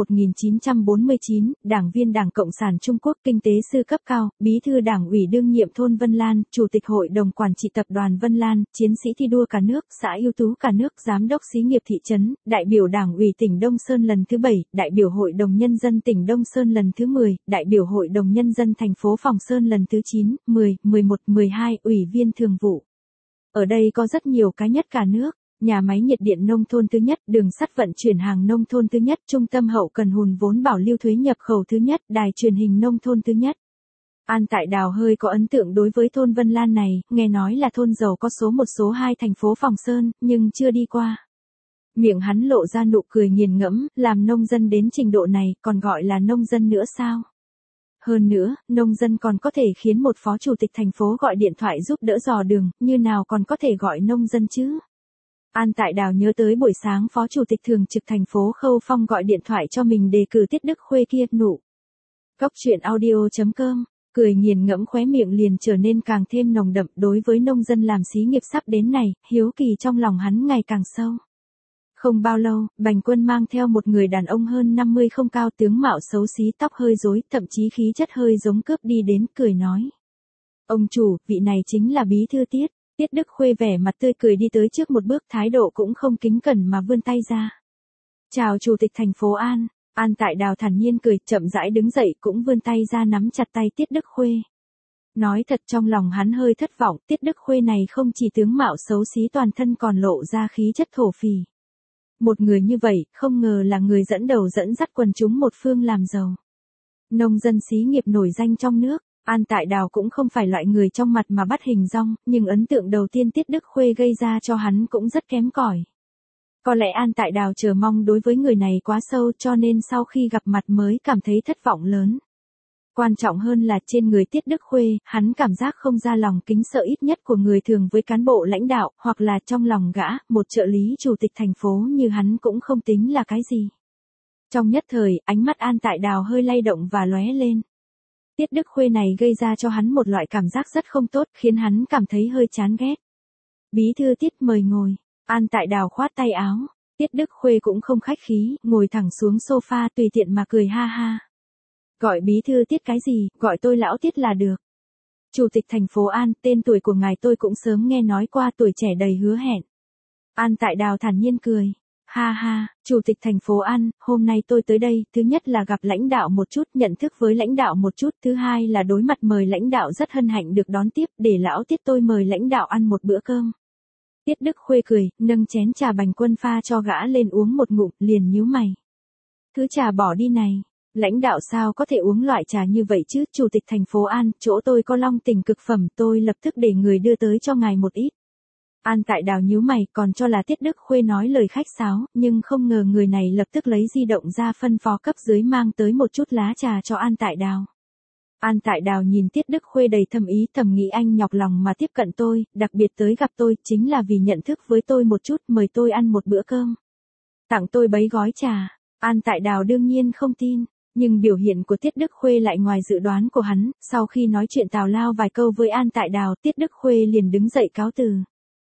[SPEAKER 1] 1949, đảng viên Đảng Cộng sản Trung Quốc, kinh tế sư cấp cao, bí thư Đảng ủy đương nhiệm thôn Vân Lan, chủ tịch hội đồng quản trị tập đoàn Vân Lan, chiến sĩ thi đua cả nước, xã ưu tú cả nước, giám đốc xí nghiệp thị trấn, đại biểu Đảng ủy tỉnh Đông Sơn lần thứ 7, đại biểu Hội đồng Nhân dân tỉnh Đông Sơn lần thứ 10, đại biểu Hội đồng Nhân dân thành phố Phòng Sơn lần thứ 9, 10, 11, 12, ủy viên thường vụ. Ở đây có rất nhiều cái nhất cả nước. Nhà máy nhiệt điện nông thôn thứ nhất, đường sắt vận chuyển hàng nông thôn thứ nhất, trung tâm hậu cần hùn vốn bảo lưu thuế nhập khẩu thứ nhất, đài truyền hình nông thôn thứ nhất. An Tại Đào hơi có ấn tượng đối với thôn Vân Lan này, nghe nói là thôn giàu có số 1 số 2 thành phố Phòng Sơn, nhưng chưa đi qua. Miệng hắn lộ ra nụ cười nghiền ngẫm, làm nông dân đến trình độ này, còn gọi là nông dân nữa sao? Hơn nữa, nông dân còn có thể khiến một phó chủ tịch thành phố gọi điện thoại giúp đỡ dò đường, như nào còn có thể gọi nông dân chứ? An Tại Đào nhớ tới buổi sáng Phó Chủ tịch Thường trực thành phố Khâu Phong gọi điện thoại cho mình đề cử Tiết Đức Khuê kia, nụ. Cóc truyện audio.com, cười nghiền ngẫm khóe miệng liền trở nên càng thêm nồng đậm. Đối với nông dân làm xí nghiệp sắp đến này, hiếu kỳ trong lòng hắn ngày càng sâu. Không bao lâu, Bành Quân mang theo một người đàn ông hơn 50 không cao, tướng mạo xấu xí, tóc hơi rối, thậm chí khí chất hơi giống cướp đi đến, cười nói. Ông chủ, vị này chính là bí thư Tiết. Tiết Đức Khuê vẻ mặt tươi cười đi tới trước một bước, thái độ cũng không kính cẩn mà vươn tay ra. Chào Chủ tịch thành phố An. An Tại Đào thản nhiên cười, chậm rãi đứng dậy cũng vươn tay ra nắm chặt tay Tiết Đức Khuê. Nói thật trong lòng hắn hơi thất vọng, Tiết Đức Khuê này không chỉ tướng mạo xấu xí toàn thân còn lộ ra khí chất thổ phỉ. Một người như vậy, không ngờ là người dẫn đầu dẫn dắt quần chúng một phương làm giàu. Nông dân xí nghiệp nổi danh trong nước, An Tại Đào cũng không phải loại người trong mặt mà bắt hình dong, nhưng ấn tượng đầu tiên Tiết Đức Khuê gây ra cho hắn cũng rất kém cỏi. Có lẽ An Tại Đào chờ mong đối với người này quá sâu cho nên sau khi gặp mặt mới cảm thấy thất vọng lớn. Quan trọng hơn là trên người Tiết Đức Khuê, hắn cảm giác không ra lòng kính sợ ít nhất của người thường với cán bộ lãnh đạo, hoặc là trong lòng gã, một trợ lý chủ tịch thành phố như hắn cũng không tính là cái gì. Trong nhất thời, ánh mắt An Tại Đào hơi lay động và lóe lên. Tiết Đức Khuê này gây ra cho hắn một loại cảm giác rất không tốt, khiến hắn cảm thấy hơi chán ghét. Bí thư Tiết mời ngồi. An Tại Đào khoát tay áo. Tiết Đức Khuê cũng không khách khí, ngồi thẳng xuống sofa tùy tiện mà cười ha ha. Gọi bí thư Tiết cái gì, gọi tôi lão Tiết là được. Chủ tịch thành phố An, tên tuổi của ngài tôi cũng sớm nghe nói qua, tuổi trẻ đầy hứa hẹn. An Tại Đào thản nhiên cười. Ha ha, Chủ tịch thành phố An, hôm nay tôi tới đây, thứ nhất là gặp lãnh đạo một chút, nhận thức với lãnh đạo một chút, thứ hai là đối mặt mời lãnh đạo, rất hân hạnh được đón tiếp, để lão Tiết tôi mời lãnh đạo ăn một bữa cơm. Tiết Đức Khuê cười, nâng chén trà Bành Quân pha cho gã lên uống một ngụm, liền nhíu mày. Thứ trà bỏ đi này, lãnh đạo sao có thể uống loại trà như vậy chứ, Chủ tịch thành phố An, chỗ tôi có Long Tỉnh cực phẩm, tôi lập tức để người đưa tới cho ngài một ít. An Tại Đào nhíu mày, còn cho là Tiết Đức Khuê nói lời khách sáo, nhưng không ngờ người này lập tức lấy di động ra phân phó cấp dưới mang tới một chút lá trà cho An Tại Đào. An Tại Đào nhìn Tiết Đức Khuê đầy thâm ý, thầm nghĩ anh nhọc lòng mà tiếp cận tôi, đặc biệt tới gặp tôi, chính là vì nhận thức với tôi một chút, mời tôi ăn một bữa cơm. Tặng tôi bấy gói trà. An Tại Đào đương nhiên không tin, nhưng biểu hiện của Tiết Đức Khuê lại ngoài dự đoán của hắn, sau khi nói chuyện tào lao vài câu với An Tại Đào, Tiết Đức Khuê liền đứng dậy cáo từ.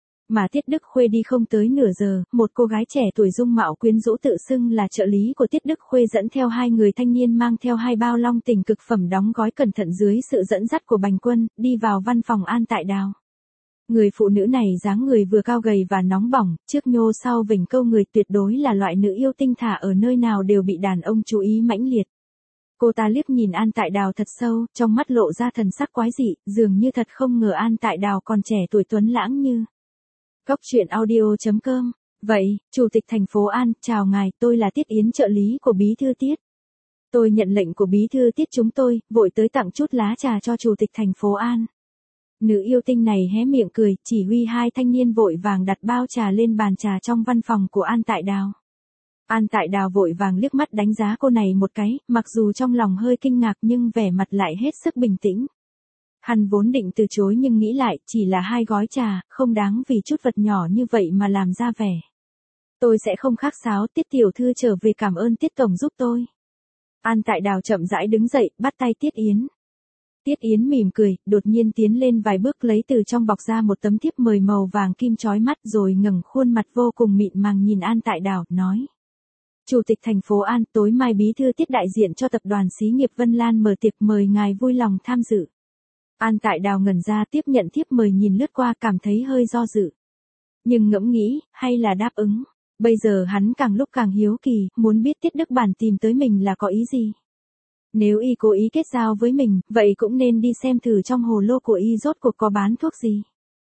[SPEAKER 1] Mà Tiết Đức Khuê đi không tới nửa giờ, một cô gái trẻ tuổi dung mạo quyến rũ tự xưng là trợ lý của Tiết Đức Khuê dẫn theo hai người thanh niên mang theo hai bao Long Tỉnh cực phẩm đóng gói cẩn thận dưới sự dẫn dắt của Bành Quân, đi vào văn phòng An Tại Đào. Người phụ nữ này dáng người vừa cao gầy và nóng bỏng, trước nhô sau vểnh câu người, tuyệt đối là loại nữ yêu tinh thả ở nơi nào đều bị đàn ông chú ý mãnh liệt. Cô ta liếc nhìn An Tại Đào thật sâu, trong mắt lộ ra thần sắc quái dị, dường như thật không ngờ An Tại Đào còn trẻ tuổi tuấn lãng như. Cóc truyện audio.com. Vậy, Chủ tịch thành phố An, chào ngài, tôi là Tiết Yến, trợ lý của bí thư Tiết. Tôi nhận lệnh của bí thư Tiết chúng tôi, vội tới tặng chút lá trà cho Chủ tịch thành phố An. Nữ yêu tinh này hé miệng cười, chỉ huy hai thanh niên vội vàng đặt bao trà lên bàn trà trong văn phòng của An Tại Đào. An Tại Đào vội vàng liếc mắt đánh giá cô này một cái, mặc dù trong lòng hơi kinh ngạc nhưng vẻ mặt lại hết sức bình tĩnh. Hắn vốn định từ chối nhưng nghĩ lại, chỉ là hai gói trà, không đáng vì chút vật nhỏ như vậy mà làm ra vẻ. Tôi sẽ không khách sáo, Tiết tiểu thư trở về cảm ơn Tiết tổng giúp tôi. An Tại Đào chậm rãi đứng dậy, bắt tay Tiết Yến. Tiết Yến mỉm cười, đột nhiên tiến lên vài bước lấy từ trong bọc ra một tấm thiếp mời màu vàng kim chói mắt rồi ngẩng khuôn mặt vô cùng mịn màng nhìn An Tại Đào, nói. Chủ tịch thành phố An, tối mai bí thư Tiết đại diện cho tập đoàn xí nghiệp Vân Lan mở tiệc mời ngài vui lòng tham dự. An Tại Đào ngẩn ra tiếp nhận thiếp mời nhìn lướt qua cảm thấy hơi do dự. Nhưng ngẫm nghĩ, hay là đáp ứng. Bây giờ hắn càng lúc càng hiếu kỳ, muốn biết Tiết Đức Bản tìm tới mình là có ý gì. Nếu y cố ý kết giao với mình, vậy cũng nên đi xem thử trong hồ lô của y rốt cuộc có bán thuốc gì.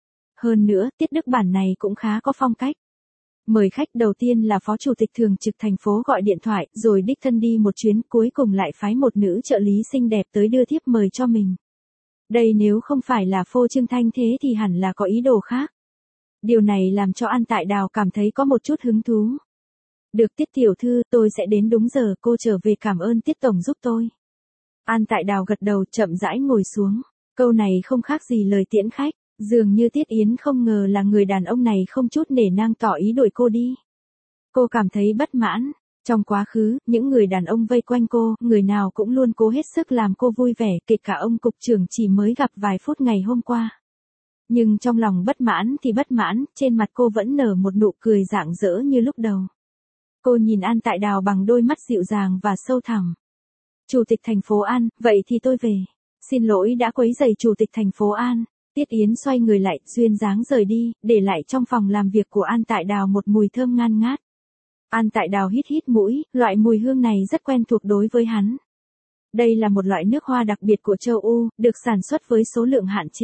[SPEAKER 1] Hơn nữa, Tiết Đức Bản này cũng khá có phong cách. Mời khách đầu tiên là Phó Chủ tịch Thường trực thành phố gọi điện thoại, rồi đích thân đi một chuyến, cuối cùng lại phái một nữ trợ lý xinh đẹp tới đưa thiếp mời cho mình. Đây nếu không phải là phô trương thanh thế thì hẳn là có ý đồ khác. Điều này làm cho An Tại Đào cảm thấy có một chút hứng thú. Được Tiết tiểu thư, tôi sẽ đến đúng giờ, cô trở về cảm ơn Tiết tổng giúp tôi. An Tại Đào gật đầu, chậm rãi ngồi xuống. Câu này không khác gì lời tiễn khách. Dường như Tiết Yến không ngờ là người đàn ông này không chút nể nang tỏ ý đuổi cô đi. Cô cảm thấy bất mãn. Trong quá khứ, những người đàn ông vây quanh cô, người nào cũng luôn cố hết sức làm cô vui vẻ, kể cả ông cục trưởng chỉ mới gặp vài phút ngày hôm qua. Nhưng trong lòng bất mãn thì bất mãn, trên mặt cô vẫn nở một nụ cười rạng rỡ như lúc đầu. Cô nhìn An Tại Đào bằng đôi mắt dịu dàng và sâu thẳm. Chủ tịch thành phố An, vậy thì tôi về. Xin lỗi đã quấy rầy Chủ tịch thành phố An. Tiết Yến xoay người lại, duyên dáng rời đi, để lại trong phòng làm việc của An Tại Đào một mùi thơm ngan ngát. An Tại Đào hít hít mũi, loại mùi hương này rất quen thuộc đối với hắn. Đây là một loại nước hoa đặc biệt của châu Âu, được sản xuất với số lượng hạn chế.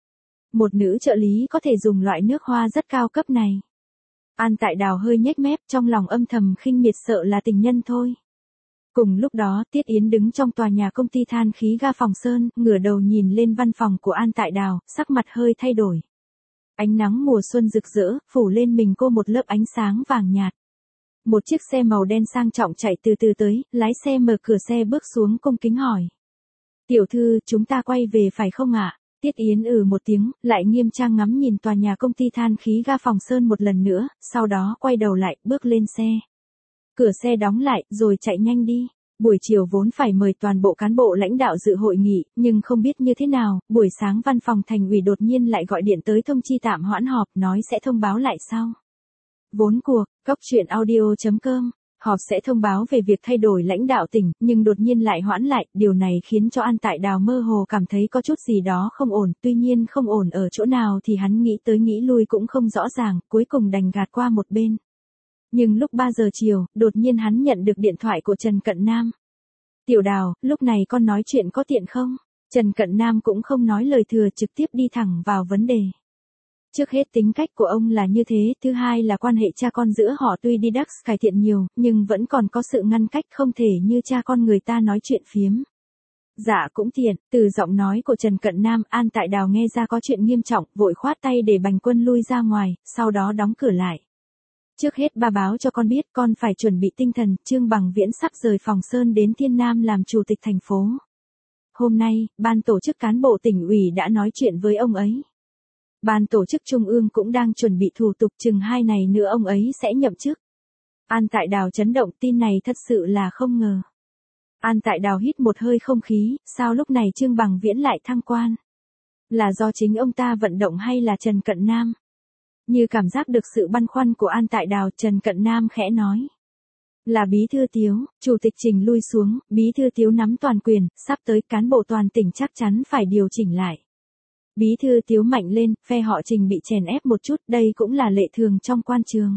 [SPEAKER 1] Một nữ trợ lý có thể dùng loại nước hoa rất cao cấp này. An Tại Đào hơi nhếch mép, trong lòng âm thầm khinh miệt, sợ là tình nhân thôi. Cùng lúc đó, Tiết Yến đứng trong tòa nhà công ty than khí ga Phòng Sơn, ngửa đầu nhìn lên văn phòng của An Tại Đào, sắc mặt hơi thay đổi. Ánh nắng mùa xuân rực rỡ, phủ lên mình cô một lớp ánh sáng vàng nhạt. Một chiếc xe màu đen sang trọng chạy từ từ tới, lái xe mở cửa xe bước xuống cung kính hỏi. Tiểu thư, chúng ta quay về phải không ạ? Tiết Yến một tiếng, lại nghiêm trang ngắm nhìn tòa nhà công ty than khí ga Phòng Sơn một lần nữa, sau đó quay đầu lại, bước lên xe. Cửa xe đóng lại, rồi chạy nhanh đi. Buổi chiều vốn phải mời toàn bộ cán bộ lãnh đạo dự hội nghị, nhưng không biết như thế nào, buổi sáng văn phòng thành ủy đột nhiên lại gọi điện tới thông chi tạm hoãn họp, nói sẽ thông báo lại sau. Vốn cuộc, coctruyện.audio.com, họp sẽ thông báo về việc thay đổi lãnh đạo tỉnh, nhưng đột nhiên lại hoãn lại, điều này khiến cho An Tại Đào mơ hồ cảm thấy có chút gì đó không ổn, tuy nhiên không ổn ở chỗ nào thì hắn nghĩ tới nghĩ lui cũng không rõ ràng, cuối cùng đành gạt qua một bên. Nhưng lúc 3 giờ chiều, đột nhiên hắn nhận được điện thoại của Trần Cận Nam. Tiểu Đào, lúc này con nói chuyện có tiện không? Trần Cận Nam cũng không nói lời thừa, trực tiếp đi thẳng vào vấn đề. Trước hết tính cách của ông là như thế, thứ hai là quan hệ cha con giữa họ tuy đi đắc cải thiện nhiều, nhưng vẫn còn có sự ngăn cách, không thể như cha con người ta nói chuyện phiếm. Dạ cũng tiện, từ giọng nói của Trần Cận Nam, An Tại Đào nghe ra có chuyện nghiêm trọng, vội khoát tay để Bành Quân lui ra ngoài, sau đó đóng cửa lại. Trước hết ba báo cho con biết con phải chuẩn bị tinh thần, Trương Bằng Viễn sắp rời Phòng Sơn đến Thiên Nam làm chủ tịch thành phố. Hôm nay, ban tổ chức cán bộ tỉnh ủy đã nói chuyện với ông ấy. Ban tổ chức trung ương cũng đang chuẩn bị thủ tục, chừng 2 ngày nữa ông ấy sẽ nhậm chức. An Tại Đào chấn động, tin này thật sự là không ngờ. An Tại Đào hít một hơi không khí, sao lúc này Trương Bằng Viễn lại thăng quan? Là do chính ông ta vận động hay là Trần Cận Nam? Như cảm giác được sự băn khoăn của An Tại Đào, Trần Cận Nam khẽ nói. Là Bí thư Tiếu, Chủ tịch Trình lui xuống, Bí thư Tiếu nắm toàn quyền, sắp tới cán bộ toàn tỉnh chắc chắn phải điều chỉnh lại. Bí thư Tiếu mạnh lên, phe họ Trình bị chèn ép một chút, đây cũng là lệ thường trong quan trường.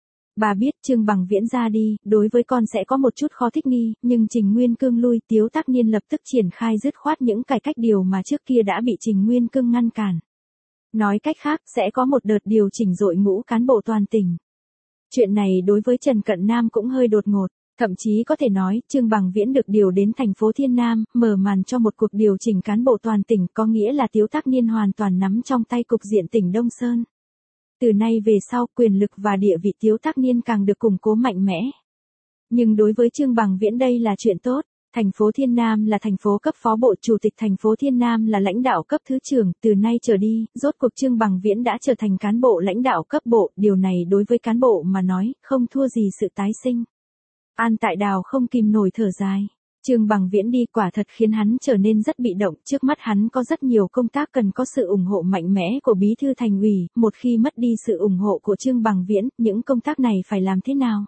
[SPEAKER 1] Bà biết Trương Bằng Viễn ra đi, đối với con sẽ có một chút khó thích nghi, nhưng Trình Nguyên Cương lui, Tiếu Tắc Niên lập tức triển khai dứt khoát những cải cách điều mà trước kia đã bị Trình Nguyên Cương ngăn cản. Nói cách khác, sẽ có một đợt điều chỉnh đội ngũ cán bộ toàn tỉnh. Chuyện này đối với Trần Cận Nam cũng hơi đột ngột, thậm chí có thể nói, Trương Bằng Viễn được điều đến thành phố Thiên Nam, mở màn cho một cuộc điều chỉnh cán bộ toàn tỉnh, có nghĩa là Tiếu Tắc Niên hoàn toàn nắm trong tay cục diện tỉnh Đông Sơn. Từ nay về sau, quyền lực và địa vị Tiếu Tắc Niên càng được củng cố mạnh mẽ. Nhưng đối với Trương Bằng Viễn đây là chuyện tốt. Thành phố Thiên Nam là thành phố cấp phó bộ, chủ tịch thành phố Thiên Nam là lãnh đạo cấp thứ trưởng, từ nay trở đi, rốt cuộc Trương Bằng Viễn đã trở thành cán bộ lãnh đạo cấp bộ, điều này đối với cán bộ mà nói, không thua gì sự tái sinh. An Tại Đào không kìm nổi thở dài. Trương Bằng Viễn đi quả thật khiến hắn trở nên rất bị động, trước mắt hắn có rất nhiều công tác cần có sự ủng hộ mạnh mẽ của Bí thư Thành ủy, một khi mất đi sự ủng hộ của Trương Bằng Viễn, những công tác này phải làm thế nào?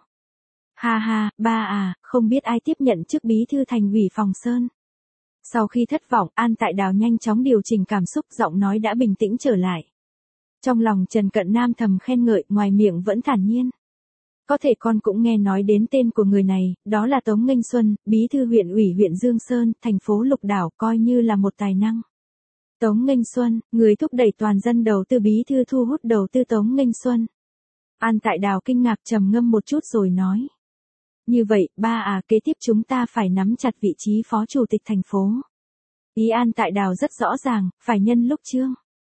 [SPEAKER 1] Ha ha, ba à, không biết ai tiếp nhận chức Bí thư Thành ủy Phòng Sơn. Sau khi thất vọng, An Tại Đào nhanh chóng điều chỉnh cảm xúc, giọng nói đã bình tĩnh trở lại. Trong lòng Trần Cận Nam thầm khen ngợi, ngoài miệng vẫn thản nhiên. Có thể con cũng nghe nói đến tên của người này, đó là Tống Nghênh Xuân, Bí thư huyện ủy huyện Dương Sơn, thành phố Lục Đảo, coi như là một tài năng. Tống Nghênh Xuân, người thúc đẩy toàn dân đầu tư, Bí thư thu hút đầu tư Tống Nghênh Xuân. An Tại Đào kinh ngạc trầm ngâm một chút rồi nói. Như vậy, ba à, kế tiếp chúng ta phải nắm chặt vị trí phó chủ tịch thành phố. Ý An Tại Đào rất rõ ràng, phải nhân lúc chương.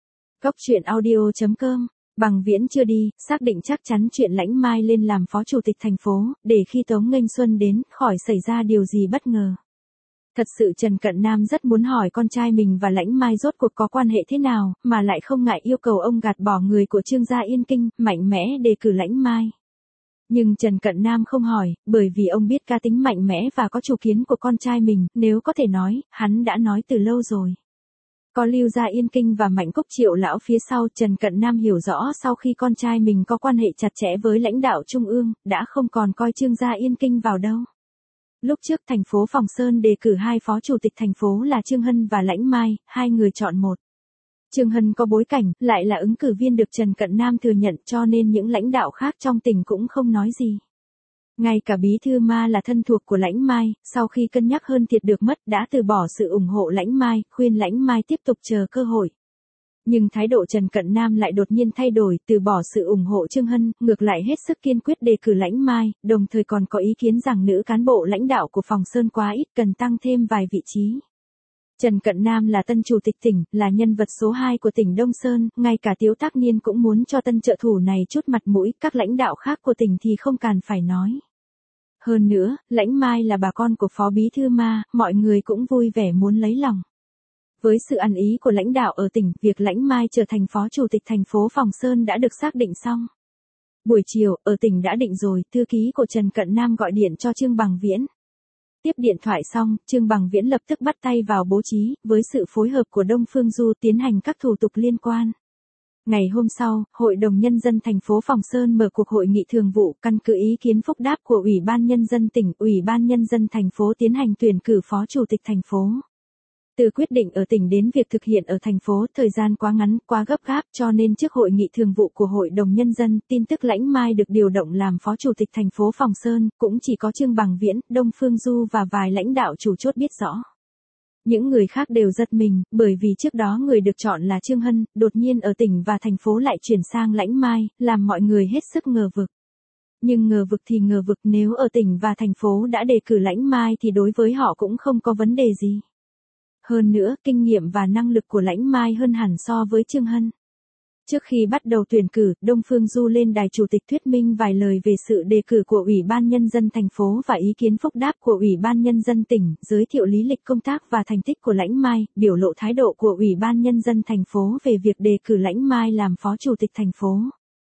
[SPEAKER 1] Coctruyện.audio.com, Bằng Viễn chưa đi, xác định chắc chắn chuyện Lãnh Mai lên làm phó chủ tịch thành phố, để khi Tống Nghênh Xuân đến, khỏi xảy ra điều gì bất ngờ. Thật sự Trần Cận Nam rất muốn hỏi con trai mình và Lãnh Mai rốt cuộc có quan hệ thế nào, mà lại không ngại yêu cầu ông gạt bỏ người của Trương gia Yên Kinh, mạnh mẽ đề cử Lãnh Mai. Nhưng Trần Cận Nam không hỏi, bởi vì ông biết cá tính mạnh mẽ và có chủ kiến của con trai mình, nếu có thể nói, hắn đã nói từ lâu rồi. Có Lưu Gia Yên Kinh và Mạnh Cúc Triệu lão phía sau, Trần Cận Nam hiểu rõ sau khi con trai mình có quan hệ chặt chẽ với lãnh đạo trung ương, đã không còn coi Trương Gia Yên Kinh vào đâu. Lúc trước thành phố Phòng Sơn đề cử 2 phó chủ tịch thành phố là Trương Hân và Lãnh Mai, 2 người chọn một. Trương Hân có bối cảnh, lại là ứng cử viên được Trần Cận Nam thừa nhận, cho nên những lãnh đạo khác trong tỉnh cũng không nói gì. Ngay cả Bí thư Ma là thân thuộc của Lãnh Mai, sau khi cân nhắc hơn thiệt được mất đã từ bỏ sự ủng hộ Lãnh Mai, khuyên Lãnh Mai tiếp tục chờ cơ hội. Nhưng thái độ Trần Cận Nam lại đột nhiên thay đổi, từ bỏ sự ủng hộ Trương Hân, ngược lại hết sức kiên quyết đề cử Lãnh Mai, đồng thời còn có ý kiến rằng nữ cán bộ lãnh đạo của Phòng Sơn quá ít, cần tăng thêm vài vị trí. Trần Cận Nam là tân chủ tịch tỉnh, là nhân vật số 2 của tỉnh Đông Sơn, ngay cả Tiếu Tác Niên cũng muốn cho tân trợ thủ này chút mặt mũi, các lãnh đạo khác của tỉnh thì không cần phải nói. Hơn nữa, Lãnh Mai là bà con của Phó Bí thư Ma, mọi người cũng vui vẻ muốn lấy lòng. Với sự ăn ý của lãnh đạo ở tỉnh, việc Lãnh Mai trở thành phó chủ tịch thành phố Phòng Sơn đã được xác định xong. Buổi chiều, ở tỉnh đã định rồi, thư ký của Trần Cận Nam gọi điện cho Trương Bằng Viễn. Tiếp điện thoại xong, Trương Bằng Viễn lập tức bắt tay vào bố trí, với sự phối hợp của Đông Phương Du tiến hành các thủ tục liên quan. Ngày hôm sau, Hội đồng Nhân dân thành phố Phòng Sơn mở cuộc hội nghị thường vụ, căn cứ ý kiến phúc đáp của Ủy ban Nhân dân tỉnh, Ủy ban Nhân dân thành phố tiến hành tuyển cử phó chủ tịch thành phố. Từ quyết định ở tỉnh đến việc thực hiện ở thành phố, thời gian quá ngắn, quá gấp gáp, cho nên trước hội nghị thường vụ của Hội đồng Nhân dân, tin tức Lãnh Mai được điều động làm phó chủ tịch thành phố Phòng Sơn, cũng chỉ có Trương Bằng Viễn, Đông Phương Du và vài lãnh đạo chủ chốt biết rõ. Những người khác đều giật mình, bởi vì trước đó người được chọn là Trương Hân, đột nhiên ở tỉnh và thành phố lại chuyển sang Lãnh Mai, làm mọi người hết sức ngờ vực. Nhưng ngờ vực thì ngờ vực, nếu ở tỉnh và thành phố đã đề cử Lãnh Mai thì đối với họ cũng không có vấn đề gì. Hơn nữa, kinh nghiệm và năng lực của Lãnh Mai hơn hẳn so với Trương Hân. Trước khi bắt đầu tuyển cử, Đông Phương Du lên đài chủ tịch thuyết minh vài lời về sự đề cử của Ủy ban Nhân dân thành phố và ý kiến phúc đáp của Ủy ban Nhân dân tỉnh, giới thiệu lý lịch công tác và thành tích của Lãnh Mai, biểu lộ thái độ của Ủy ban Nhân dân thành phố về việc đề cử Lãnh Mai làm phó chủ tịch thành phố.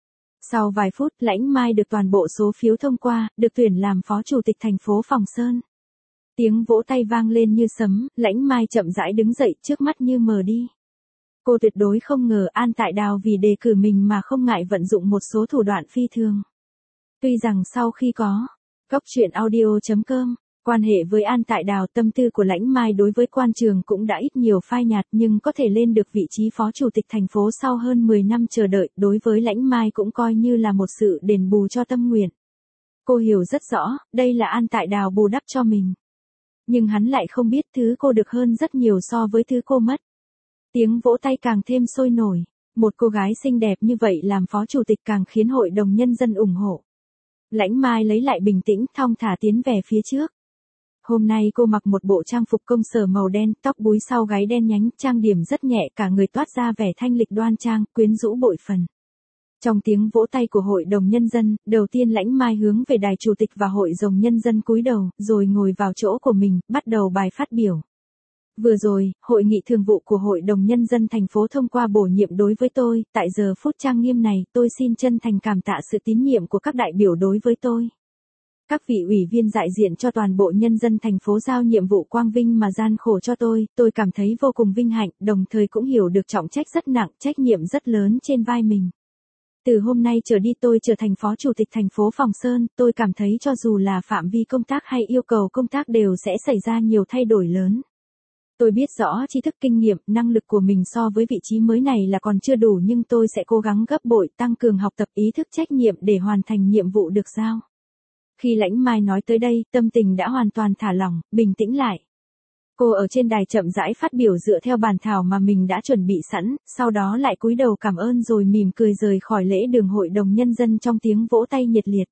[SPEAKER 1] Sau vài phút, Lãnh Mai được toàn bộ số phiếu thông qua, được tuyển làm phó chủ tịch thành phố Phòng Sơn. Tiếng vỗ tay vang lên như sấm, Lãnh Mai chậm rãi đứng dậy, trước mắt như mờ đi. Cô tuyệt đối không ngờ An Tại Đào vì đề cử mình mà không ngại vận dụng một số thủ đoạn phi thường. Tuy rằng sau khi có Cóc Truyện Audio.com, quan hệ với An Tại Đào, tâm tư của Lãnh Mai đối với quan trường cũng đã ít nhiều phai nhạt, nhưng có thể lên được vị trí phó chủ tịch thành phố sau hơn 10 năm chờ đợi, đối với Lãnh Mai cũng coi như là một sự đền bù cho tâm nguyện. Cô hiểu rất rõ, đây là An Tại Đào bù đắp cho mình. Nhưng hắn lại không biết thứ cô được hơn rất nhiều so với thứ cô mất. Tiếng vỗ tay càng thêm sôi nổi. Một cô gái xinh đẹp như vậy làm phó chủ tịch càng khiến Hội đồng Nhân dân ủng hộ. Lãnh Mai lấy lại bình tĩnh, thong thả tiến về phía trước. Hôm nay cô mặc một bộ trang phục công sở màu đen, tóc búi sau gáy đen nhánh, trang điểm rất nhẹ, cả người toát ra vẻ thanh lịch đoan trang, quyến rũ bội phần. Trong tiếng vỗ tay của Hội đồng Nhân dân, đầu tiên Lãnh Mai hướng về đài chủ tịch và Hội đồng Nhân dân cúi đầu, rồi ngồi vào chỗ của mình, bắt đầu bài phát biểu. Vừa rồi, hội nghị thường vụ của Hội đồng Nhân dân thành phố thông qua bổ nhiệm đối với tôi, tại giờ phút trang nghiêm này, tôi xin chân thành cảm tạ sự tín nhiệm của các đại biểu đối với tôi. Các vị ủy viên đại diện cho toàn bộ nhân dân thành phố giao nhiệm vụ quang vinh mà gian khổ cho tôi cảm thấy vô cùng vinh hạnh, đồng thời cũng hiểu được trọng trách rất nặng, trách nhiệm rất lớn trên vai mình. Từ hôm nay trở đi tôi trở thành phó chủ tịch thành phố Phòng Sơn, tôi cảm thấy cho dù là phạm vi công tác hay yêu cầu công tác đều sẽ xảy ra nhiều thay đổi lớn. Tôi biết rõ tri thức kinh nghiệm, năng lực của mình so với vị trí mới này là còn chưa đủ, nhưng tôi sẽ cố gắng gấp bội, tăng cường học tập, ý thức trách nhiệm để hoàn thành nhiệm vụ được giao. Khi Lãnh Mai nói tới đây, tâm tình đã hoàn toàn thả lỏng, bình tĩnh lại. Cô ở trên đài chậm rãi phát biểu dựa theo bản thảo mà mình đã chuẩn bị sẵn, sau đó lại cúi đầu cảm ơn rồi mỉm cười rời khỏi lễ đường Hội đồng Nhân dân trong tiếng vỗ tay nhiệt liệt.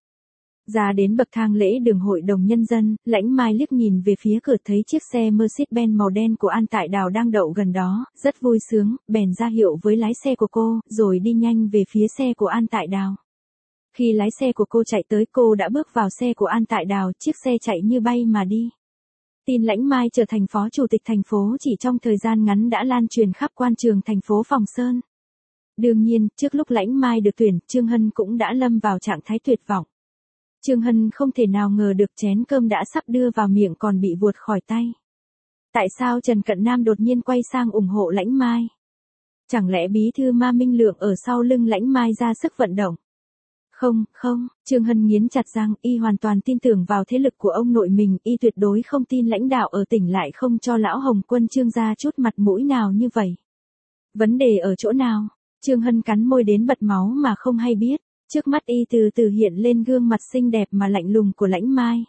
[SPEAKER 1] Ra đến bậc thang lễ đường Hội đồng Nhân dân, Lãnh Mai liếc nhìn về phía cửa thấy chiếc xe Mercedes-Benz màu đen của An Tại Đào đang đậu gần đó, rất vui sướng, bèn ra hiệu với lái xe của cô, rồi đi nhanh về phía xe của An Tại Đào. Khi lái xe của cô chạy tới, cô đã bước vào xe của An Tại Đào, chiếc xe chạy như bay mà đi. Tin Lãnh Mai trở thành phó chủ tịch thành phố chỉ trong thời gian ngắn đã lan truyền khắp quan trường thành phố Phòng Sơn. Đương nhiên, trước lúc Lãnh Mai được tuyển, Trương Hân cũng đã lâm vào trạng thái tuyệt vọng. Trương Hân không thể nào ngờ được chén cơm đã sắp đưa vào miệng còn bị vuột khỏi tay. Tại sao Trần Cận Nam đột nhiên quay sang ủng hộ Lãnh Mai? Chẳng lẽ bí thư Ma Minh Lượng ở sau lưng Lãnh Mai ra sức vận động? Không, Trương Hân nghiến chặt răng, y hoàn toàn tin tưởng vào thế lực của ông nội mình, y tuyệt đối không tin lãnh đạo ở tỉnh lại không cho lão Hồng Quân Trương gia chút mặt mũi nào như vậy. Vấn đề ở chỗ nào? Trương Hân cắn môi đến bật máu mà không hay biết, trước mắt y từ từ hiện lên gương mặt xinh đẹp mà lạnh lùng của Lãnh Mai.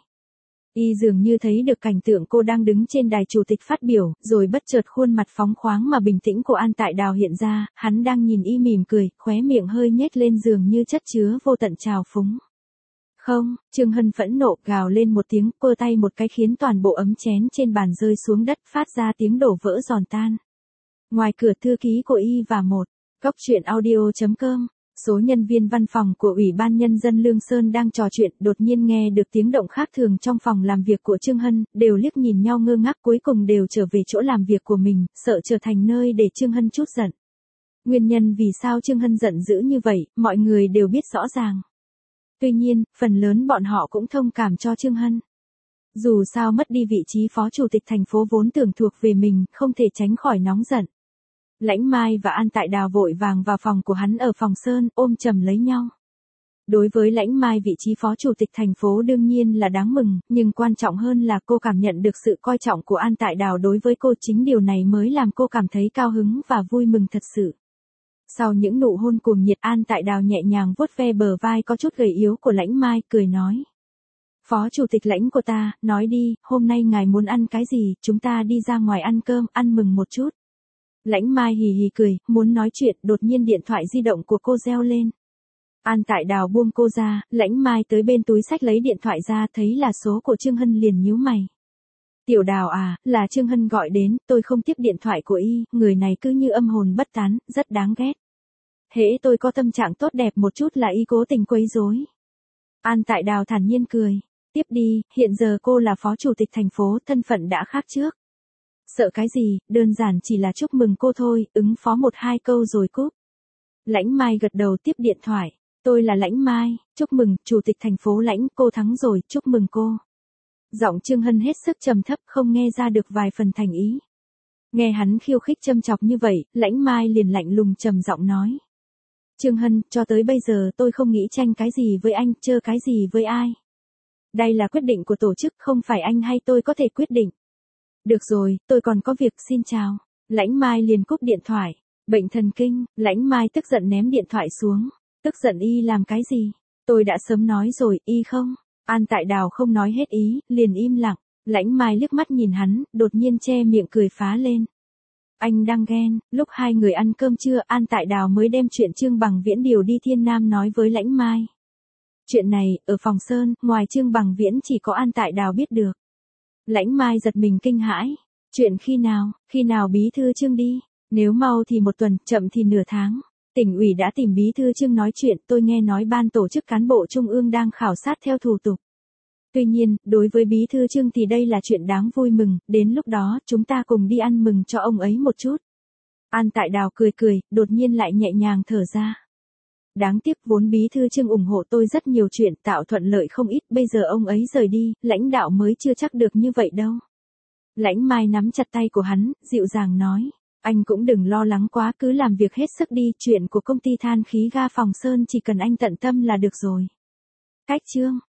[SPEAKER 1] Y dường như thấy được cảnh tượng cô đang đứng trên đài chủ tịch phát biểu, rồi bất chợt khuôn mặt phóng khoáng mà bình tĩnh của An Tại Đào hiện ra, hắn đang nhìn y mỉm cười, khóe miệng hơi nhếch lên dường như chất chứa vô tận trào phúng. Không, Trương Hân phẫn nộ gào lên một tiếng, quơ tay một cái khiến toàn bộ ấm chén trên bàn rơi xuống đất phát ra tiếng đổ vỡ giòn tan. Ngoài cửa thư ký của y và một góc truyện audio.com. Số nhân viên văn phòng của Ủy ban Nhân dân Lương Sơn đang trò chuyện, đột nhiên nghe được tiếng động khác thường trong phòng làm việc của Trương Hân, đều liếc nhìn nhau ngơ ngác, cuối cùng đều trở về chỗ làm việc của mình, sợ trở thành nơi để Trương Hân trút giận. Nguyên nhân vì sao Trương Hân giận dữ như vậy, mọi người đều biết rõ ràng. Tuy nhiên, phần lớn bọn họ cũng thông cảm cho Trương Hân. Dù sao mất đi vị trí phó chủ tịch thành phố vốn tưởng thuộc về mình, không thể tránh khỏi nóng giận. Lãnh Mai và An Tại Đào vội vàng vào phòng của hắn ở Phòng Sơn, ôm chầm lấy nhau. Đối với Lãnh Mai vị trí phó chủ tịch thành phố đương nhiên là đáng mừng, nhưng quan trọng hơn là cô cảm nhận được sự coi trọng của An Tại Đào đối với cô, chính điều này mới làm cô cảm thấy cao hứng và vui mừng thật sự. Sau những nụ hôn cuồng nhiệt, An Tại Đào nhẹ nhàng vuốt ve bờ vai có chút gầy yếu của Lãnh Mai, cười nói. Phó chủ tịch Lãnh của ta, nói đi, hôm nay ngài muốn ăn cái gì, chúng ta đi ra ngoài ăn cơm, ăn mừng một chút. Lãnh Mai hì hì cười, muốn nói chuyện, đột nhiên điện thoại di động của cô reo lên. An Tại Đào buông cô ra, Lãnh Mai tới bên túi xách lấy điện thoại ra, thấy là số của Trương Hân liền nhíu mày. Tiểu Đào à, là Trương Hân gọi đến, tôi không tiếp điện thoại của y, người này cứ như âm hồn bất tán, rất đáng ghét. Hễ tôi có tâm trạng tốt đẹp một chút là y cố tình quấy rối. An Tại Đào thản nhiên cười. Tiếp đi, hiện giờ cô là phó chủ tịch thành phố, thân phận đã khác trước. Sợ cái gì, đơn giản chỉ là chúc mừng cô thôi, ứng phó 1-2 câu rồi cúp. Lãnh Mai gật đầu tiếp điện thoại. Tôi là Lãnh Mai, chúc mừng, chủ tịch thành phố Lãnh, cô thắng rồi, chúc mừng cô. Giọng Trương Hân hết sức trầm thấp, không nghe ra được vài phần thành ý. Nghe hắn khiêu khích châm chọc như vậy, Lãnh Mai liền lạnh lùng trầm giọng nói. Trương Hân, cho tới bây giờ tôi không nghĩ tranh cái gì với anh, chơ cái gì với ai. Đây là quyết định của tổ chức, không phải anh hay tôi có thể quyết định. Được rồi, tôi còn có việc, xin chào. Lãnh Mai liền cúp điện thoại. Bệnh thần kinh, Lãnh Mai tức giận ném điện thoại xuống. Tức giận y làm cái gì? Tôi đã sớm nói rồi, y không. An Tại Đào không nói hết ý, liền im lặng. Lãnh Mai liếc mắt nhìn hắn, đột nhiên che miệng cười phá lên. Anh đang ghen, lúc hai người ăn cơm trưa, An Tại Đào mới đem chuyện Trương Bằng Viễn điều đi Thiên Nam nói với Lãnh Mai. Chuyện này, ở Phòng Sơn, ngoài Trương Bằng Viễn chỉ có An Tại Đào biết được. Lãnh Mai giật mình kinh hãi. Chuyện khi nào bí thư Trương đi? Nếu mau thì 1 tuần, chậm thì nửa tháng. Tỉnh ủy đã tìm bí thư Trương nói chuyện, tôi nghe nói ban tổ chức cán bộ trung ương đang khảo sát theo thủ tục. Tuy nhiên, đối với bí thư Trương thì đây là chuyện đáng vui mừng, đến lúc đó chúng ta cùng đi ăn mừng cho ông ấy một chút. An Tại Đào cười, đột nhiên lại nhẹ nhàng thở ra. Đáng tiếc vốn bí thư Trương ủng hộ tôi rất nhiều chuyện, tạo thuận lợi không ít, bây giờ ông ấy rời đi, lãnh đạo mới chưa chắc được như vậy đâu. Lãnh Mai nắm chặt tay của hắn, dịu dàng nói, anh cũng đừng lo lắng quá, cứ làm việc hết sức đi, chuyện của công ty than khí ga Phòng Sơn chỉ cần anh tận tâm là được rồi. Cách Trương